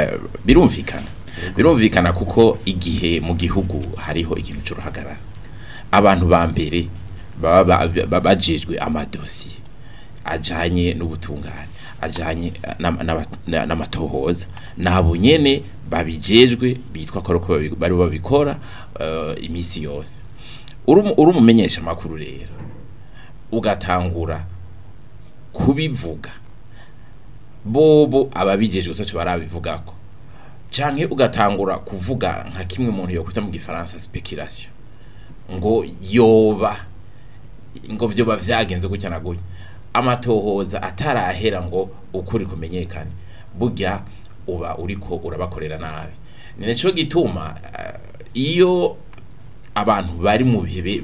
birumvikana kuko igihe mu gihugu hariho ikintu cy'uruhagarara abantu ba mbere baba bajejwe amadosi ajanye n'ubutungane ajanye n'amatohoza nabo nyene babijejwe bitwa ko bari babikora imisi yose uri umumenyesha makuru rero ugatangura kubivuga bobo ababijejwe soco barabivugako canke ugatangura kuvuga nka kimwe umuntu yo kwita mu gifaransa speculation ngo yoba ngo vyo bavyagenze gutya na gutya amatohoza atarahera ngo ukuri kumenyekane burya uba uriko urabakorera nabi nico gituma iyo abantu bari mu bihe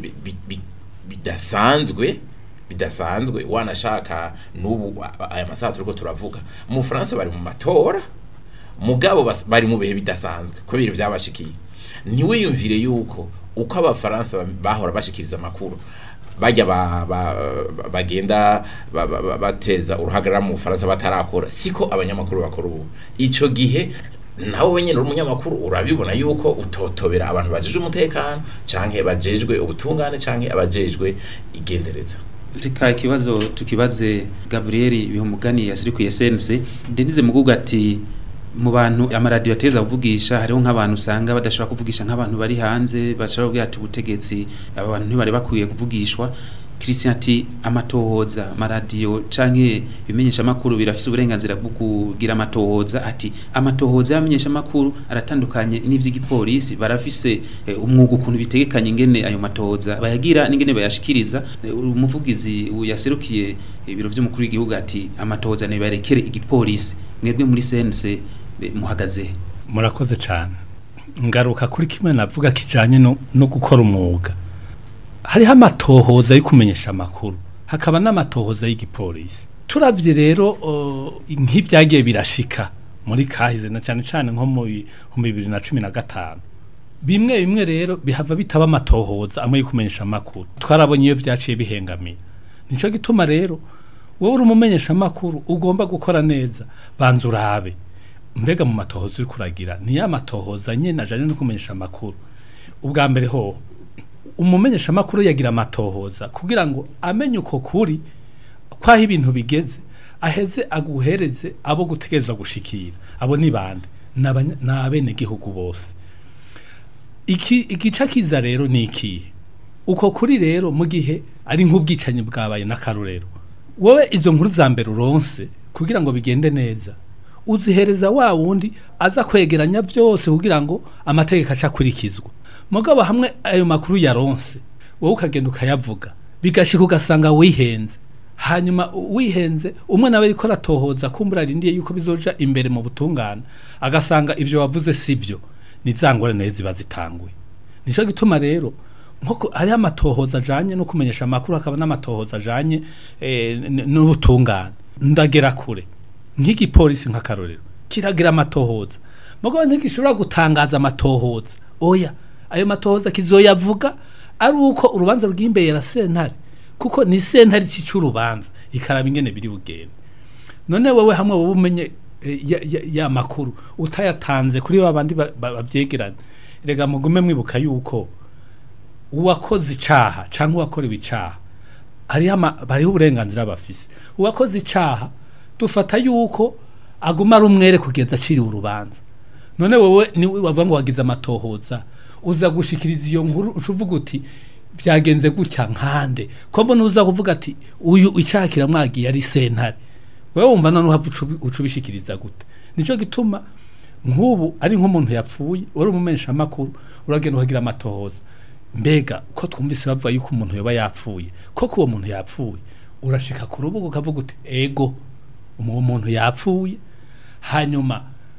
bidasanzwe wanashaka nubu aya masaha turiko turavuga mu France bari mu matora mugabo bari mu bihe bidasanzwe ko biri vyabashikiye ni wiyumvire yuko uko abafaransa bahora bashikiriza makuru bajya bagenda bateza uruhagarara mu Faransa batarakora siko abanyamakuru bakora ubu ico gihe nawe wenyine umunyamakuru urabibona yuko utotobera abantu bajeje umutekano canke bajejwe ubutungane canke abajejwe igendereza reka ikibazo tukibaze Gabriel Bihumugani yasirikuye SNC Denise Muguga ati mu bantu amaradiyo ateza kuvugisha hariho nk'abantu usanga badashobora kuvugisha nk'abantu bari hanze bashobora kugira ati ubutegetsi aba bantu ntibari bakwiye kuvugishwa Christian ati amatohoza amaradiyo canke bimenyesha makuru birafise uburenganzira bwo kugira amatohoza ati amatohoza yamenyesha makuru aratandukanye n'ivy'igipolisi barafise umwuga ukuntu bitegekanye ingene ayo matohoza bayagira n'ingene bayashikiriza umuvugizi yaserukiye ibiro by'umukuru w'igihugu ati amatohoza ne barekere igipolisi mwebwe muri CNC muhagaze murakoze cyane ngaruka kuri kimwe navuga kijanye no gukora umwuga hariho amatohoza yo kumenyesha amakuru hakaba n'amatohoza y'igipolisi turavye rero nk'ivyagiye birashika muri kahize na cyane nko mu 2015 bimwe rero bihava bitaba amatohoza amwe yo kumenyesha amakuru twarabonye iyo vyaciye bihengamira nico gituma rero wowe uri umumenyesha amakuru ugomba gukora neza banza urabe mbega mu matohoza uri kuragira ni ya matohoza nyene ajanye no kumenyesha amakuru ubwa mbere ho umumenyesha amakuru yagira amatohoza kugira ngo amenye uko kuri kwaho ibintu bigeze aheze aguhereze abo gutegerezwa gushikira abo ni bande n'abene gihugu bose igica kiza rero ni ikihe uko kuri rero mu gihe ari nk'ubwicanyi bwabaye n'akarorero wowe izo nkuru za mbere uronse kugira ngo bigende neza uzihereza wa wundi aza kwegeranya byose kugira ngo amategeko acakurikizwa mugabo hamwe ayo makuru yaronse wowe ukagenda ukayavuga bigashika ugasanga wihenze hanyuma wihenze umwe nawe ariko aratohoza kumbura arindiye yuko bizoja imbere mu butungane agasanga ivyo wavuze sivyo nizangore neza ziba zitanguye nico gituma rero nkoko ari amatohoza ajanye no kumenyesha amakuru akaba n'amatohoza ajanye n'ubutungane ndagera kure nk'igipolisi nk'akarorero kiragira amatohoza mugabo ntigishobora gutangaza amatohoza oya ayo matohoza kizoyavuga ari uko urubanza rw'imbere ya sentare kuko ni sentare cy'urubanza ikaraba ingene biri bugende none wewe hamwe wowe umenye ya makuru utayatanze kuri babandi bavyegeranye rega mugume mwibuka yuko uwakoze icaha canke uwakorewe icaha bariho uburenganzira bafise uwakoze icaha dufata yuko aguma ari umwere kugeza aciriwe urubanza none wewe ni wavuga ngo wagize amatohoza uza gushikiriza iyo nkuru ucuvuga uti vyagenze gutya nkande ko mbona uza kuvuga ati uyu icaha kiramwagiye ari sentare wewe wumva none ucubishikiriza gute nico gituma nk'ubu ari nk'umuntu yapfuye uri umumensha amakuru uragenda ukagira amatohoza mbega ko twumvise bavuga yuko umuntu yoba yapfuye ko uwo muntu yapfuye urashika ku rubuga ukavuga uti ego umuntu yapfuye hanyuma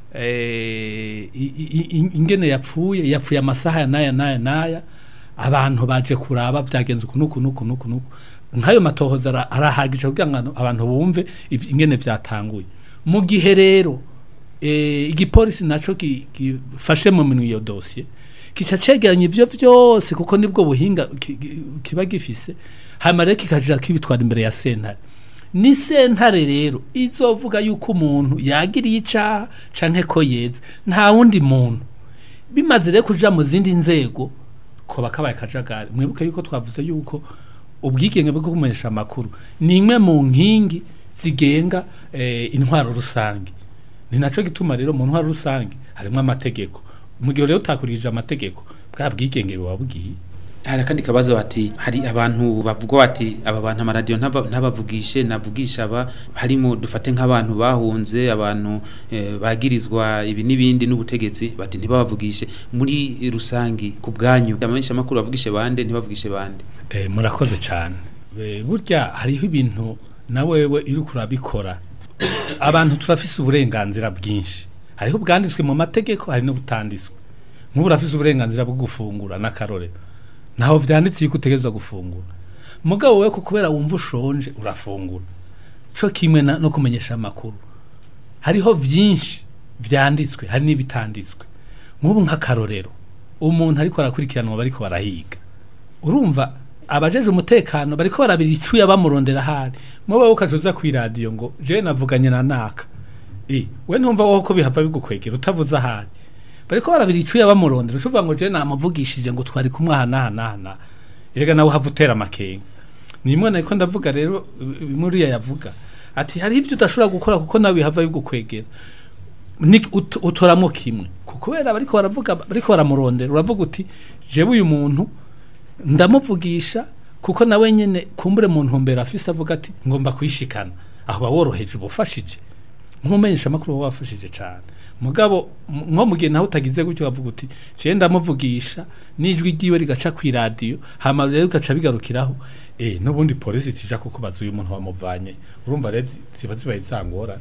ingene yapfuye amasaha naya abantu baje kuraba vyagenze kunuku nkayo matohoza arahagije kugira ngo abantu bumve ingene vyatanguye mu gihe rero igipolisi naco gifashe mu minwe iyo dossier kica cegeranya ivyo vyose kuko nibwo buhinga kiba gifise hama rero kikaja kibitwara imbere ya sentare ni sentare rero izovuga yuko umuntu yagiriye icaha canke ko yeze nta wundi muntu bimaze rero kuja mu zindi nzego ko bakabaye kajagari mwibuke yuko twavuze yuko ubwigenge bwo kumenyesha amakuru ni imwe mu nkingi zigenga intwaro rusange ni naco gituma rero mu ntwaro rusange harimo amategeko mu gihe rero utakurikije amategeko bwa bwigenge wabwiye hari kandi kabazo bati hari abantu bavuga bati aba bantu amaradio ntabavugishe navugisha aba harimo dufate nk'abantu bahunze abantu bagirizwa ibi nibindi n'ubutegetsi bati ntibabavugishe muri rusangi ku bwanyu amamenyesha makuru bavugishe bande ntibavugishe bande murakoze cyane burya hariho ibintu nawewe iri kurabikora abantu turafise uburenganzira bwinshi hariho ubwanditswe mu mategeko hari n'ubutanditswe nk'ubu urafise uburenganzira bwo gufungura n'akarorero naho vyanditse yuko utegezwa gufungura mugabo wewe kubera wumva ushonje urafungura cyo kimwe no kumenyesha amakuru hariho vyinshi vyanditswe hari n'ibitanditswe nk'ubu nk'akarorero umuntu ariko arakurikiranwa bariko barahiga urumva abajeje umutekano bariko barabira icuya bamurondera hari mwowe ukajoza ku radio ngo je navuganye na naka we ntumva wowe ko bihava bigukwegera utavuza hari bariko barabira icuya bamurondera ucuvuga ngo je namuvugishije ngo twari kumwana yega nawe havutera amakenga nimwe nako ndavuga rero muri yavuga ati hari ivyo udashobora gukora kuko nawe bihava bigukwegera utoramo kimwe kubera bariko baravuga bariko baramurondera uravuga uti jewe uyu muntu ndamuvugisha kuko nawe nyene kumbure mu ntumbero afise avuga ati ngomba kwishikana aho baworoheje ubufashije nkumenyesha makuru wafashije cyane mugabo nko mugihe naho utagize gutyo bavuga uti je ndamuvugisha nijwi giwe rigaca ku radio hama rero gaca bigarukiraho nubundi polisi tija kuko bazuye umuntu wamuvanye urumva rero ziba zibaye zangora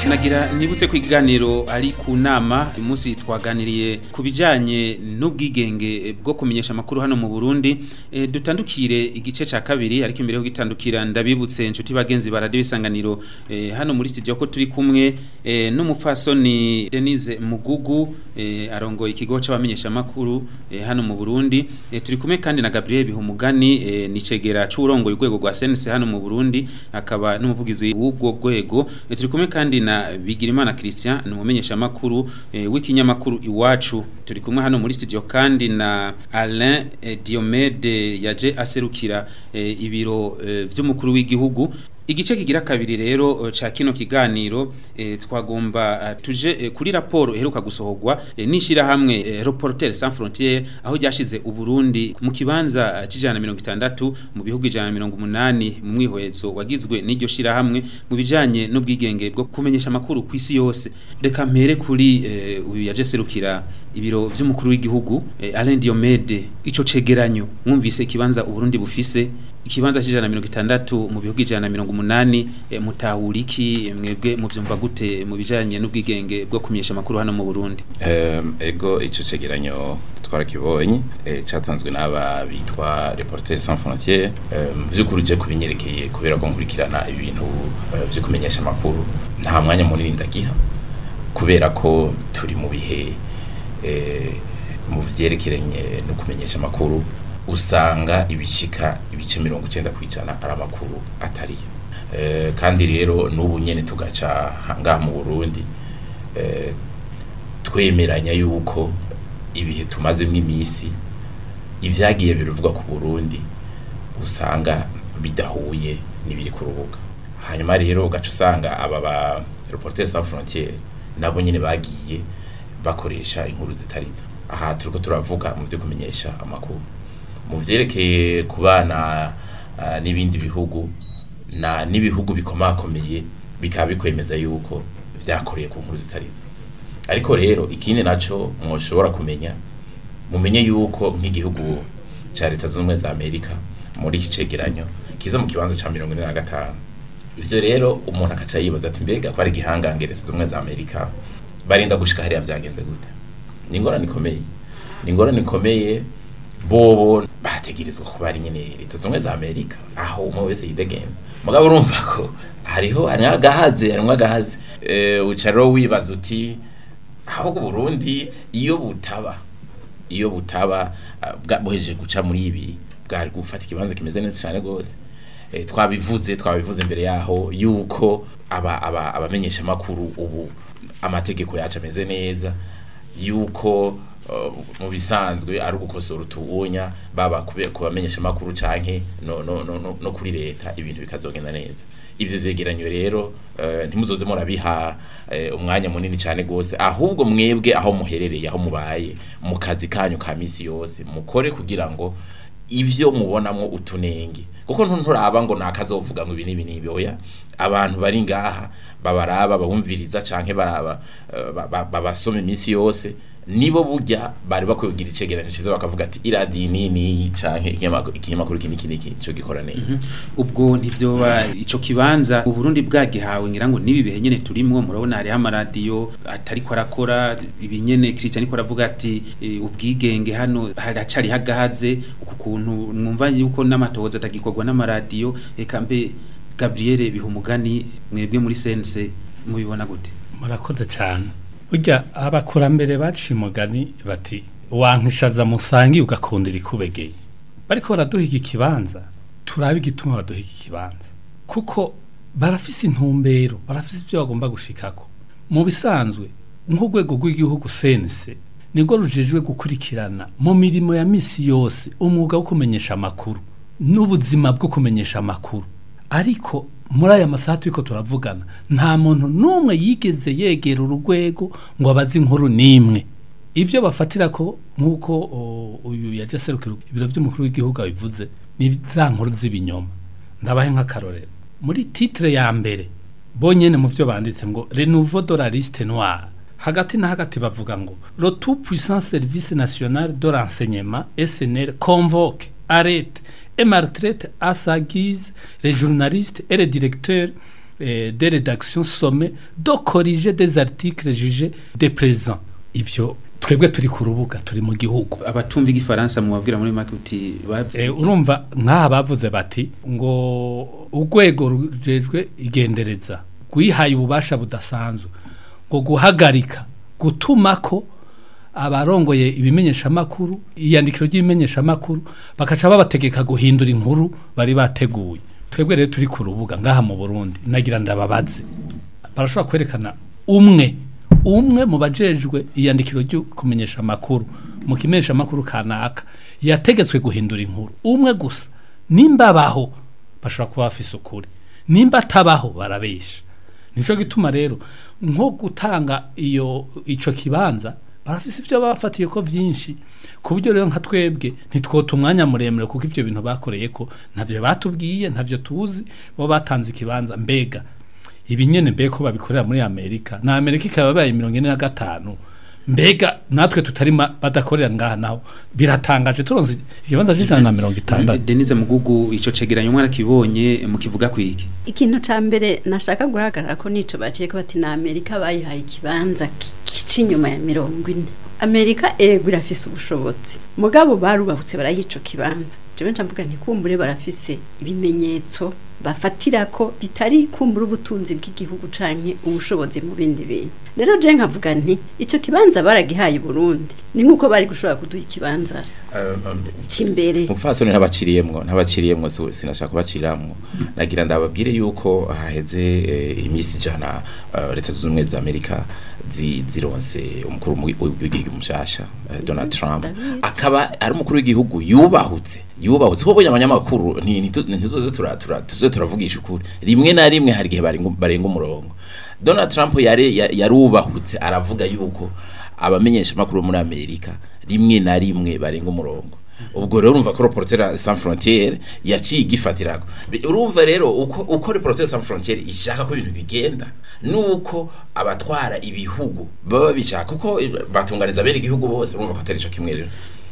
nagira nibutse ku ikiganiro ari ku nama uyu munsi twaganiriye ku bijyanye n'ubwigenge bwo kumenyesha amakuru hano mu Burundi dutandukire igice cya kabiri ariko imbere yo gitandukira ndabibutse inshuti bagenzi ba radio isanganiro hano muri studio ko turi kumwe n'umupfasoni Denise Mugugu arongoye ikigo c'abamenyesha amakuru hano mu Burundi turi kumwe kandi na Gabriel Bihumugani ni cegera c'urongoye urwego rwa CNC hano mu Burundi akaba n'umuvugizi w'ubwo rwego turi kumwe kandi na Bigirimana Christian ni umumenyesha amakuru w'ikinyamakuru Iwacu turi kumwe hano muri studio kandi na Alain Diomede yaje aserukira ibiro by'umukuru w'igihugu igice kigira kabiri rero ca kino kiganiro twagomba tuje kuri raporo iheruka gusohorwa nishira hamwe Reporters sans frontières aho ryashize uburundi mu kibanza cijana 160 mu bihugu 180 mu mwihwezo wagizwe n'iryo shira hamwe mu bijanye n'ubwigenge bwo kumenyesha amakuru kwisi yose reka mpere kuri uyu yaje serukira ibiro by'umukuru w'igihugu Alain Diomede ico cegeranyo mwumvise kibanza uburundi bufise ikibanza cijana 160 mu bihugu 180 mutahuriki mwebwe mu byumva gute mu bijanye n'ubwigenge bwo kumenyesha amakuru hano mu Burundi ego ico cegeranyo twarakibonye cyatanzwe n'aba bitwa Reporters sans frontières vy'ukuri je kubinyerekeye kubera ko nkurikirana ibintu byo kumenyesha amakuru nta mwanya munini ndagiha kubera ko turi mu bihe mu vyerekeranye no kumenyesha amakuru usanga ibishika ibice 90% ari amakuru atariyo kandi rero n'ubu nyene tugaca ngaha mu Burundi twemeranya yuko ibihe tumazemo imisi ivyagiye biruvuga ku Burundi usanga bidahuye nibiri ku rubuga hanyuma rero ugaca usanga aba ba Reporters sans frontières nabo nyene bagiye bakoresha inkuru zitarizo aha turiko turavuga mu byo kumenyesha amakuru mu vyerekeye kubana n'ibindi bihugu na n'ibihugu bikomakomeye bikaba bikwemeza yuko vyakoreye ku nkuru zitarizo ariko rero ikindi naco mwoshobora kumenya mumenye yuko nk'igihugu ca Leta z'Ubumwe za Amerika muri iki cegeranyo kiza mu kibanza ca 45 ivyo rero umuntu akaca yibaza ati mbega ko ari gihangange Leta z'Ubumwe za Amerika barinda gushika hariya vyagenze gute ni ngorane ikomeye bobo bategerezwa kuba ari nyene Leta z'Ubumwe za Amerika aho umwe wese yidegema mugabo urumva ko hariho agahaze ucaro wibaza uti aho ku Burundi iyo butaba bwaboheje guca muri ibi bwari gufata ikibanza kimeze neza cyane gose twabivuze imbere yaho yuko abamenyesha makuru ubu amategeko yacu ameze neza yuko mu bisanzwe ari ugukosora utubunya baba kubamenyesha makuru canke no kuri leta ibintu bikazogenda neza ivyo vyegeranyo rero ntimuzoze murabiha umwanya munini cyane gose ahubwo mwebwe aho muherereye aho mubaye mu kazi kanyu ka misi yose mukore kugira ngo ivyo mubonamwo utunenge kuko nturaba ngo nakazovuga ngo ibi nibi oya abantu bari ngaha babaraba bawumviriza canke baraba babasoma imisi yose nibo burya bari bakwigira icegeranyo ciza bakavuga ati iradi nini canke ikinyamakuru kiniki cyo gikora neza ubwo ntivyoba ico kibanza u Burundi bwagihawe ngira ngo nibi bihe nyene turimwo murabona hari amaradiyo atari ko arakora ibinyene Christian ko aravuga ati ubwigenge hano haracari hagahaze ukuntu mwumva yuko n'amatohoza atagikorwa n'amaradiyo eka mbe Gabriel Bihumugani mwebwe muri CNC mubibona gute murakoze cyane burya abakurambere baciye umugani bati wankishaza musangi ugakundira ikubegeye bariko baraduha iki kibanza turabe igituma baduha iki kibanza kuko barafise intumbero barafise ibyo bagomba gushikako mu bisanzwe nk'urwego rw'igihugu CNC nibwo rujejwe gukurikirana mu mirimo ya misi yose umwuga wo kumenyesha amakuru n'ubuzima bwo kumenyesha amakuru ariko muri aya masaha turiko turavugana nta muntu numwe yigeze yegera urugwego ngo abazi inkuru nimwe ivyo bafatira ko nkuko uyu yaje serukira ibiro by'umukuru w'igihugu bivuze ni za nkuru z'ibinyoma ndabahe nk'akarorero muri titre ya mbere bonyene mu byo banditse ngo renouveau de la liste noire hagati na hagati bavuga ngo le tout puissant service national de renseignement SNL convoque arrête et maltraite à sa guise les journalistes et les directeurs des rédactions sommées de corriger des articles jugés déplaisants. Ivyo twebwe turi ku rubuga turi mu gihugu abatumva igifaransa mu babwira muri make uti urumva nkaha bavuze bati ngo urwego rujejwe igendereza gwihaye ububasha budasanzwe ngo guhagarika gutumako abarongoye ibimenyesha makuru iyandikiro ry'ibimenyesha makuru bakaca babategeka guhindura inkuru bari bateguye twebwe rero turi ku rubuga ngaha mu Burundi nagira ndababaze barashobora kwerekana umwe mu bajejwe iyandikiro ryo kumenyesha makuru mu kimenyesha makuru kanaka yategetswe guhindura inkuru umwe gusa nimba baho bashobora kuba bafise ukuri nimba atabaho barabesha nico gituma rero nko gutanga ico kibanza barafise ivyo bafatiye ko vyinshi ku buryo rero nka twebwe ntitwota umwanya muremure kuko ivyo bintu bakoreye ko ntavyo batubwiye ntavyo tuzi bo batanze ikibanza mbega ibinyene mbeko babikorera muri Amerika na Amerika ikaba baye 45 mbega natwe tutarima badakorera ngaha naho biratangaje turonze ikibanza cy'ijana na 50. Denise Mugugu ico cegeranyo mwana kibonye mukivuga kwiki ikintu ca mbere nashaka guhagarara ko nico baciye ko bati na Amerika bayihaye ikibanza kicinyuma ya 40 Amerika ego irafise ubushobozi mugabo barubahutse barayico kibanza jewe ntamvuga nti kumbure barafise ibimenyetso bafatira ko bitari kumbura ubutunzi bw'igihugu canke ubushobozi mu bindi bintu rero je nkavuga nti ico kibanza baragihaye Burundi ni nkuko bari gushobora kuduha ikibanza cimbere mufasoni ntabaciriyemwo sinashaka kubaciramwo nagira ndababwire yuko haheze imisi jana leta z'umwe za Amerika zironse umukuru w'igihugu mushasha Donald Trump akaba ari umukuru w'igihugu yubahutse ko bonya abanyamakuru tuze turavugisha ukuri rimwe na rimwe hari gihe barenga umurongo Donald Trump yarubahutse aravuga yuko abamenyesha makuru muri Amerika rimwe na rimwe barenga umurongo ubwo rero urumva ko Reporters Sans Frontières yaciye igifatirago urumva rero uko Reporters Sans Frontières ishaka ko ibintu bigenda nuko abatwara ibihugu baba bishaka uko batunganiza bene igihugu bose urumva ko atari cyo kimwe rero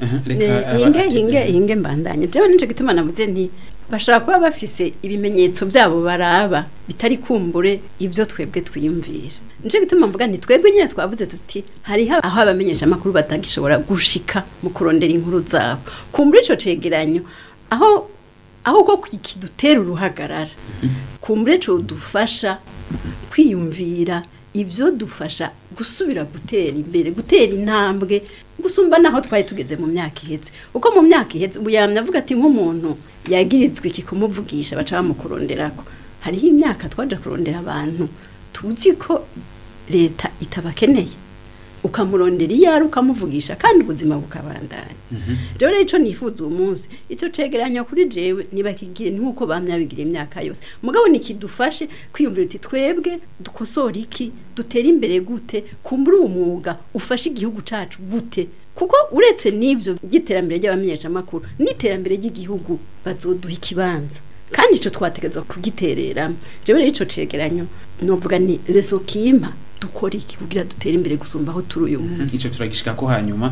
hinge mbandanye jewe nico gituma navuze nti bashaka kuba bafise ibimenyetso byabo baraba bitari kumbure ivyo twebwe twiyumvira nico gituma mvuga nti twebwe nyine twavuze tuti hari aho abamenyesha makuru batagishobora gushika mu kurondera inkuru zabo kumbure ico cegeranyo aho ko kidutera uruhagarara kumbure co dufasha kwiyumvira ivyo dufasha gusubira gutera imbere gutera intambwe gusumba naho twari tugeze mu myaka iheze uko mu myaka iheze ubuyamya avuga ati nk'umuntu yagirizwe iki kumuvugisha baca bamukuronderako hariho imyaka twaje kurondera abantu tuzi ko leta itabakeneye ukamurondera iyari ukamuvugisha kandi ubuzima bukabandanya rero ico nifuza umunsi ico cegeranyo kuri jewe nibakigire nkuko bamyabigira imyaka yose mugabo nikidufashe kwiyumvira uti twebwe dukosora iki dutera imbere gute kumbura umwuga ufasha igihugu cacu gute kuko uretse n'ivyo giterambere ry'abamenyesha makuru n'iterambere ry'igihugu bazoduha ikibanza kandi ico twategezwa kugiterera jewe rero ico cegeranyo novuga ni resokima dukora iki kugira dutere imbere gusumba aho turi uyu munsi ico turagishika ko hanyuma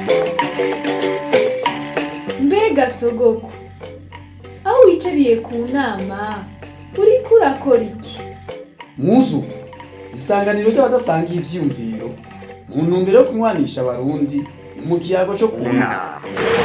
mbega sogoko aho wicariye ku nama uri kurakora iki muzu isanganiro ry'abadasangiye ivyumviro mu ntumbero yo kunywanisha abarundi mu kiyago cyo kuna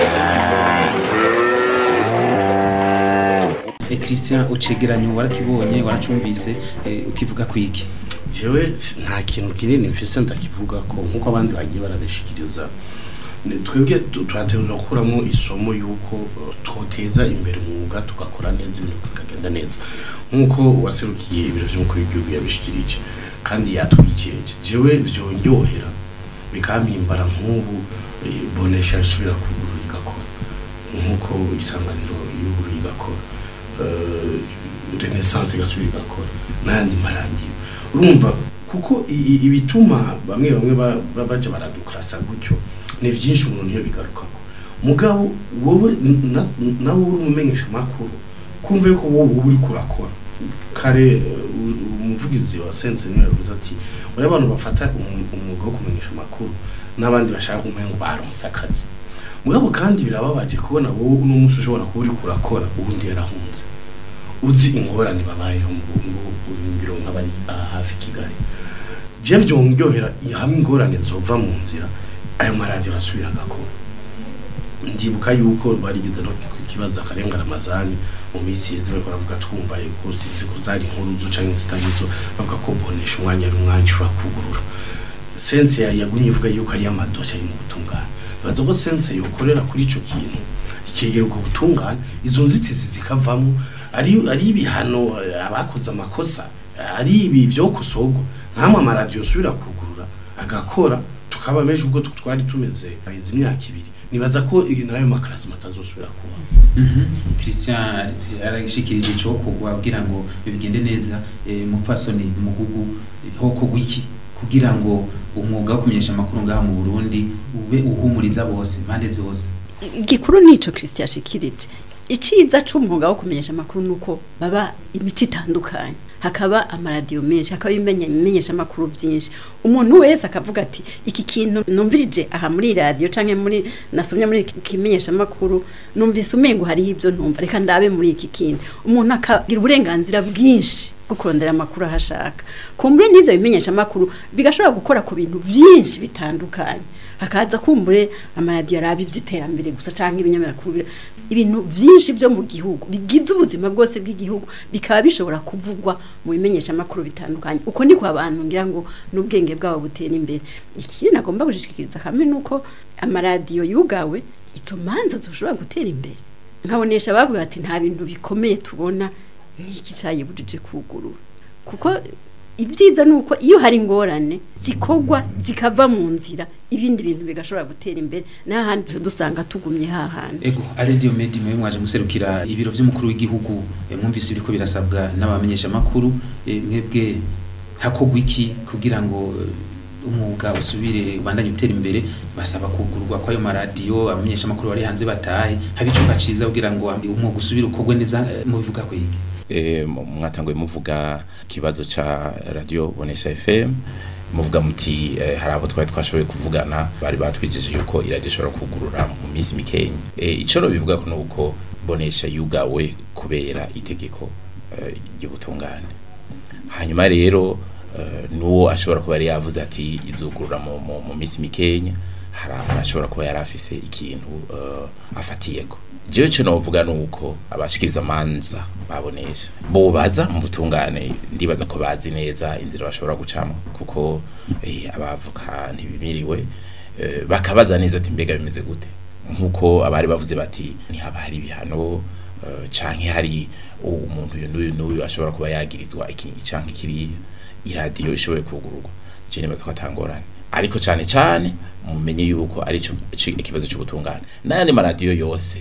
Christian ucegeranyo warakibonye waracumvise ukivuga kwiki jewe nta kintu kinini mfise ndakivuga ko nkuko abandi bagiye barabishikiriza twebwe twategerezwa gukuramo isomo yuko twoteza imbere umwuga tugakora neza ibintu bikagenda neza nkuko waserukiye ibiro vy'umukuru w'igihugu yabishikirije kandi yatwijeje jewe vyonyohera bikampimbara nk'ubu bonesha isubira kugurura igakora nkuko isanganiro y'uguru igakora Renaissance igasubira igakora n'andi marangiye urumva kuko ibituma bamwe baje baradukrasa gutyo ni vyinshi umuntu niyo bigarukako mugabo wowe nawe uri umumenyesha makuru kumve ko wowe uri kurakora kare umuvugizi wa sense niwe yavuze ati uri abantu bafata umwuga wo kumenyesha makuru n'abandi bashaka kumenga baronse akazi mugabo kandi birababaje kubona wowe uno musi ushobora kuba uri kurakora ubundi yarahunze uzi ingorane babayeho mu ngiro nk'abari hafi Kigali je vyongyohera hamwe ingorane zova mu nzira ayo maradiyo asubira gakora ndibuka yuko barigeze no kibaza akarengana amazani mu minsi yeze bariko baravuga twumva yuko sinzi ko zari inkuru zuca n'izitagizo bavuga ko bonesha umwanya ari umwanya ushobora kugurura sense yagumye ivuga yuko ari amadosha ari mu butungane bazo ko sense yokorera kuri ico kintu ikigero ku butungane izo nzitizi zikavamo ari ibihano abakoze amakosa ari ibi byo kusogwa nkamwe amaradiyo subira kugurura agakora tukaba meje ubwo twari tumeze bahize imyaka ibiri nibaza ko nayo makarasi matazosubira kuba Christian aragishikirije cyo kugira ngo bigende neza mupfasoni mugugu ho kugwiki kugira ngo umwuga wo kumenyesha amakuru ngaha mu Burundi ube uhumuriza bose impande zose igikuru nico Christian ashikirije iciza c'umwuga wo kumenyesha amakuru nuko baba imici itandukanye hakaba amaradiyo menshi hakaba imenyesha amakuru byinshi umuntu wese akavuga ati iki kintu numvirije aha muri radio canke muri nasomye muri kimenyesha amakuru numvise umengo hari ibyo ntumva reka ndabe muri iki kintu umuntu akagira uburenganzira bwinshi gukurondera amakuru ahashaka kumbure n'ivyo bimenyesha amakuru bigashobora gukora ku bintu byinshi bitandukanye hakaza kumbure amaradiyo arabi vy'iterambere gusa canke ibinyamakuru ibintu byinshi byo mu gihugu bigize ubuzima bwose bw'igihugu bikaba bishobora kuvugwa mu bimenyesha amakuru bitandukanye uko niko abantu ngira ngo n'ubwenge bwabo butera imbere ikindi nagomba gushikiriza kamwe nuko amaradiyo yugawe izo manza zoshobora gutera imbere nkabonesha bavuga ati nta bintu bikomeye tubona n'iki cyayibujije kugurura kuko ibyiza nuko iyo hari ingorane zikogwa zikava mu nzira ibindi bintu bigashobora gutera imbere n'ahandi dusanga tugumye hahandi ego Radio Medi mwe mwaje muserukira ibiro by'umukuru w'igihugu mwumvise biriko birasabwa n'abamenyesha makuru mwebwe hakogwa iki kugira ngo umwuga usubire bandanye utera imbere basaba kugurwa kwa yo maradiyo abamenyesha makuru bari hanze batahe habicuka ciza kugira ngo umwuga usubire ukogwe neza mu bivuga ko yiki mwatanguye muvuga kibazo ca radio Bonesha FM muvuga muti hari abo twari twashoboye kuvugana bari batwijeje yuko iradiyo ishobora kugurura mu minsi mikenya icoro bivuga ko nuko Bonesha yugawe kubera itegeko ry'ubutungane hanyuma rero nuwo ashobora kuba yari yavuze ati izugurura mu minsi mikenya harashobora kuba yari afise ikintu afatiyeko jewe cyo novuga nuko abashikiriza manza babonesha bo baza mu butungane ndibaza ko bazi neza inzira bashobora gucamo kuko abavuka ntibimiriwe bakabaza neza ati mbega bimeze gute nkuko abari bavuze bati ni haba hari bihano canke hari umuntu n'uyu ashobora kuba yagirizwa iki canke kiri iradiyo ishoboye kugururwa je nibaza ko atangorane ariko cyane mumenye yuko ari ikibazo cy'ubutungane n'andi maradiyo yose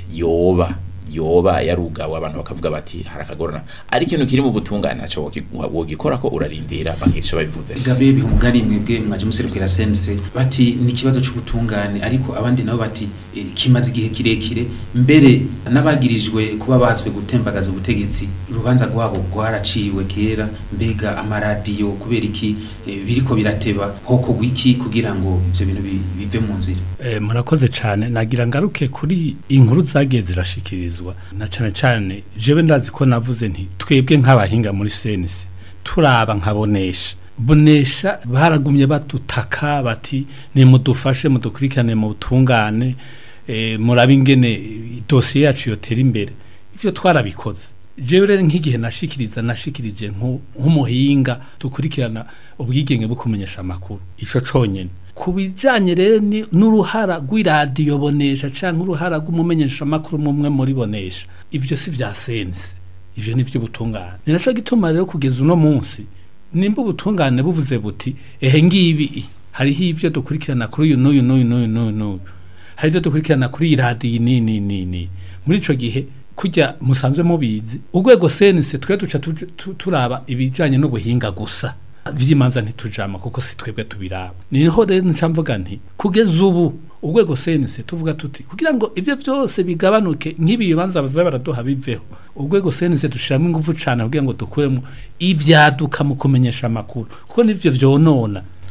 yoba yarugawe abantu bakavuga bati harakagorana ari ikintu kiri mu butungane naco wogikora ko urarindira bakirisha babivuze Gabriel bihumugari mwebwe mwaje muserukira sense bati ni ikibazo cy'ubutungane ariko abandi nabo bati kimaze igihe kirekire mbere nabagirijwe kuba bazwe gutembagaza ubutegetsi rubanza rwabo rwaraciwe kera mbega amaradiyo kubera iki biriko birateba hoko gwiki kugira ngo ivyo bintu bive mu nzira murakoze cyane nagira ngaruke kuri inkuru zagiye zirashikirizwa na cyane jewe ndazi ko navuze nti twebwe nk'abahinga muri sense turaba nkabonesha bonesha baragumye batutaka bati ni mudufashe mudukurikirane mu butungane murabe ingene dosiye yacu yotera imbere ivyo twarabikoze jewe rero nk'igihe nashikirije nk'umuhinga dukurikirana ubwigenge bwo kumenyesha amakuru ico conyene kubijanye rero n'uruhara rw'iradiyo Bonesha canke uruhara rw'umumenyesha amakuru mumwe muri Bonesha ivyo si vya sense ivyo ni vy'ubutungane ni naco gituma rero kugeza uno munsi nimba ubutungane buvuze buti ehe ngibi hariho ivyo dukurikirana kuri uyu n'uyu hari ivyo dukurikirana kuri iradiyo ni muri ico gihe kujya musanzwe mubizi urwego sense twe duca turaba ibijanye n'ubuhinga gusa vyimanza ntitujama kuko si twebwe tubiraba niho rero ncamvuga nti kugeza ubu urwego sense tuvuga tuti kugira ngo ivyo vyose bigabanuke nk'ibi bibanza baza baraduha biveho urwego sense dushiramo ingufu cane kugira ngo dukuremo ivyaduka mu kumenyesha amakuru kuko nivyo vyonona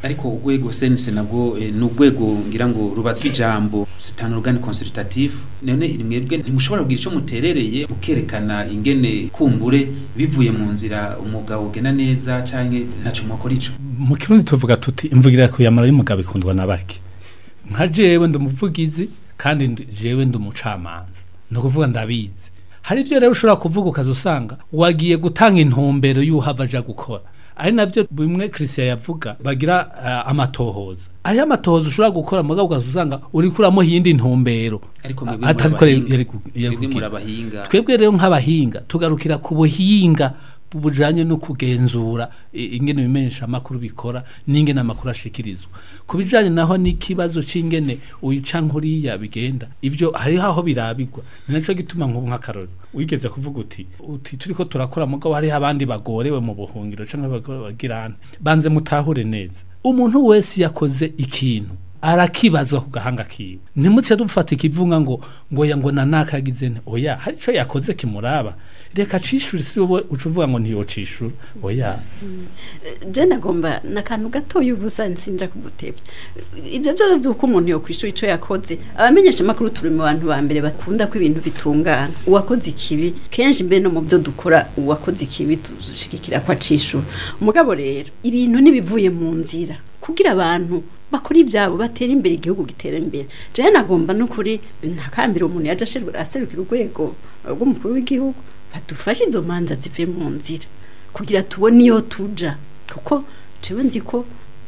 ariko urwego sense nabwo n'urwego ngira ngo rubazwe ijambo c'est un organe consultatif none mwebwe ntimushobora kugira ico muterereye mukerekana ingene kumbure bivuye mu nzira umugabo ugena neza canke ntaco mwakora ico mu kirundi tuvuga tuti imvugira ku yamara y'umugabo ikundwa nabaki nka jewe ndumuvugizi kandi jewe ndumucamanza no kuvuga ndabizi hari ivyo rero ushobora kuvuga ukazusanga wagiye gutanga intumbero y'uhava aja gukora ari navyo bimwe Christian yavuga bagira amatohoza ari amatohoza ushobora gukora mugabo ukazusanga uri kuramo yindi ntumbero ariko mwebwe murabahinga twebwe rero nk'abahinga tugarukira ku buhinga bujanye no kugenzura ingene bimenyesha amakuru bikora n'ingene amakuru ashikirizwa kubijanye naho n'ikibazo c'ingene uyica nkuriya bigenda ivyo hari haho birabigwa ninaco gituma nk'ubu nk'akarori wigeze kuvuga uti turiko turakora mugabo hari abandi bagorewe mu buhungiro canke bagirana banze mutahure neza umuntu wese yakoze ikintu arakibazwa ku gahanga kiwe ntimuce dufata ikivunga ngo nanakagize oya hari ico yakoze kimuraba reka cishuri si wowe ucuvuga ngo ntiyocishura oya je nagomba nakantu gatoya ubusa nsinja kugutebya ibyo byo byuko umuntu yo kwishura ico yakoze abamenyesha makuru turi mu bantu ba mbere bakunda ko ibintu bitungana uwakoze ikibi kenshi mbere no mu byo dukora uwakoze ikibi tuzushikira kwa cishura umugabo rero ibintu nibivuye mu nzira kugira abantu bakora ibyabo batera imbere igihugu gitera imbere je nagomba no kuri ntakambira umuntu yaje aserukira urwego rw'umukuru w'igihugu badufashe izo manza zive mu nzira kugira tubone iyo tuja kuko jewe nzi ko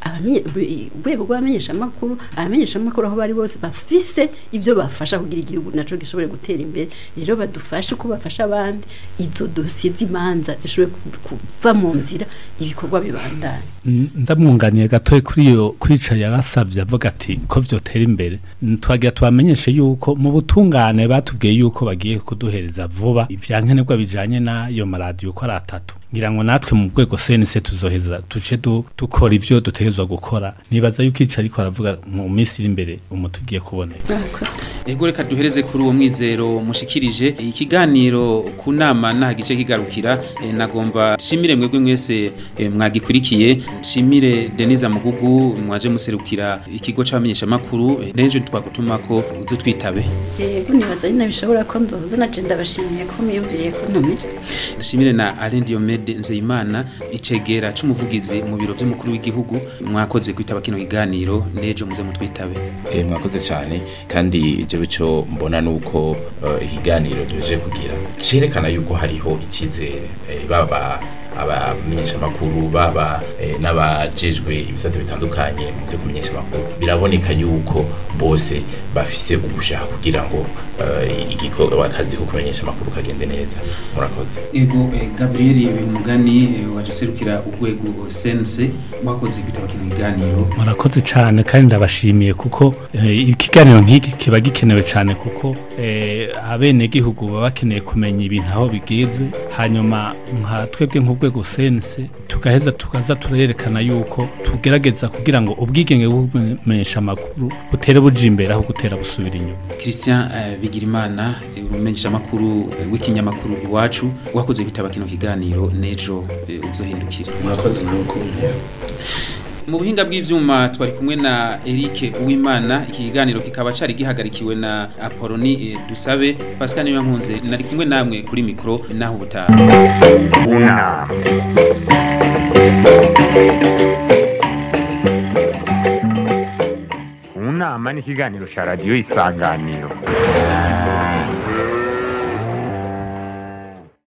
urwego rw'abamenyesha amakuru aho bari bose bafise ivyo bafasha kugira igihugu naco gishobore gutera imbere rero badufashe ko bafasha abandi izo dosiye z'imanza zishobore kuva mu nzira ibikorwa bibandanye ndamwunganiye gatoye kwica yarasavye avuga ati ko vyotera imbere twagira tubamenyeshe yuko mu butungane batubwiye yuko bagiye kuduhereza vuba ivyankenerwa bijanye nayo maradiyo ko ari 3 ngira ngo natwe mu rwego CNC tuzoheza tuce dukora ivyo dutegezwa gukora nibaza yuko ica ariko aravuga mu minsi iri imbere umutugiye kubona ego reka duhereze kuri uwo mwizero mushikirije ikiganiro ku nama nta gice kigarukira nagomba shimire mwebwe mwese mwagikurikiye shimire Denise Mugugu mwaje muserukira ikigo c'abamenyesha makuru nejo twagutuma ko uzo twitabe yego nibaza ari nabishobora ko nzoza naje ndabashimiye ko miyumviriye ko ntumije shimire na Alain Diomede Nzeyimana icegera c'umuvugizi mu biro by'umukuru w'igihugu mwakoze kwitaba kino kiganiro nejo muze mutwitabe mwakoze cyane kandi jewe cyo mbona nuko ikiganiro tuje kugira cerekana yuko hariho ikizere baba abamenyesha makuru baba n'abajejwe ibisate bitandukanye mu byo kumenyesha makuru biraboneka yuko bose bafise ugushaka kugira ngo igikorwa akazi ko kumenyesha makuru kagende neza murakoze ego Gabriel Bihumugani wajeserukira urwego sense mwakoze kwitaba kino kiganiro murakoze cyane kandi ndabashimiye kuko ikiganiro nk'iki kiba gikenewe cyane kuko abene gihugu baba bakeneye kumenya ibintu aho bigeze hanyuma nka twebwe nk'urwego sense tukaheza tukaza turerekana yuko tugerageza kugira ngo ubwigenge bw'umenyesha makuru butere buja imbere aho gutera busubira inyuma Christian Bigirimana umenyesha makuru w'ikinyamakuru iwacu wakoze kwitaba kino kiganiro nejo uzohindukira murakoze nawe ko mu buhinga bw'ivyuma twari kumwe na Eric Uwimana iki kiganiro kikaba cari gihagarikiwe na Apoloni Dusabe Pascal Niyankunze nari kumwe namwe kuri micro naho butaha Unama ni ikiganiro cha radio Isanganiro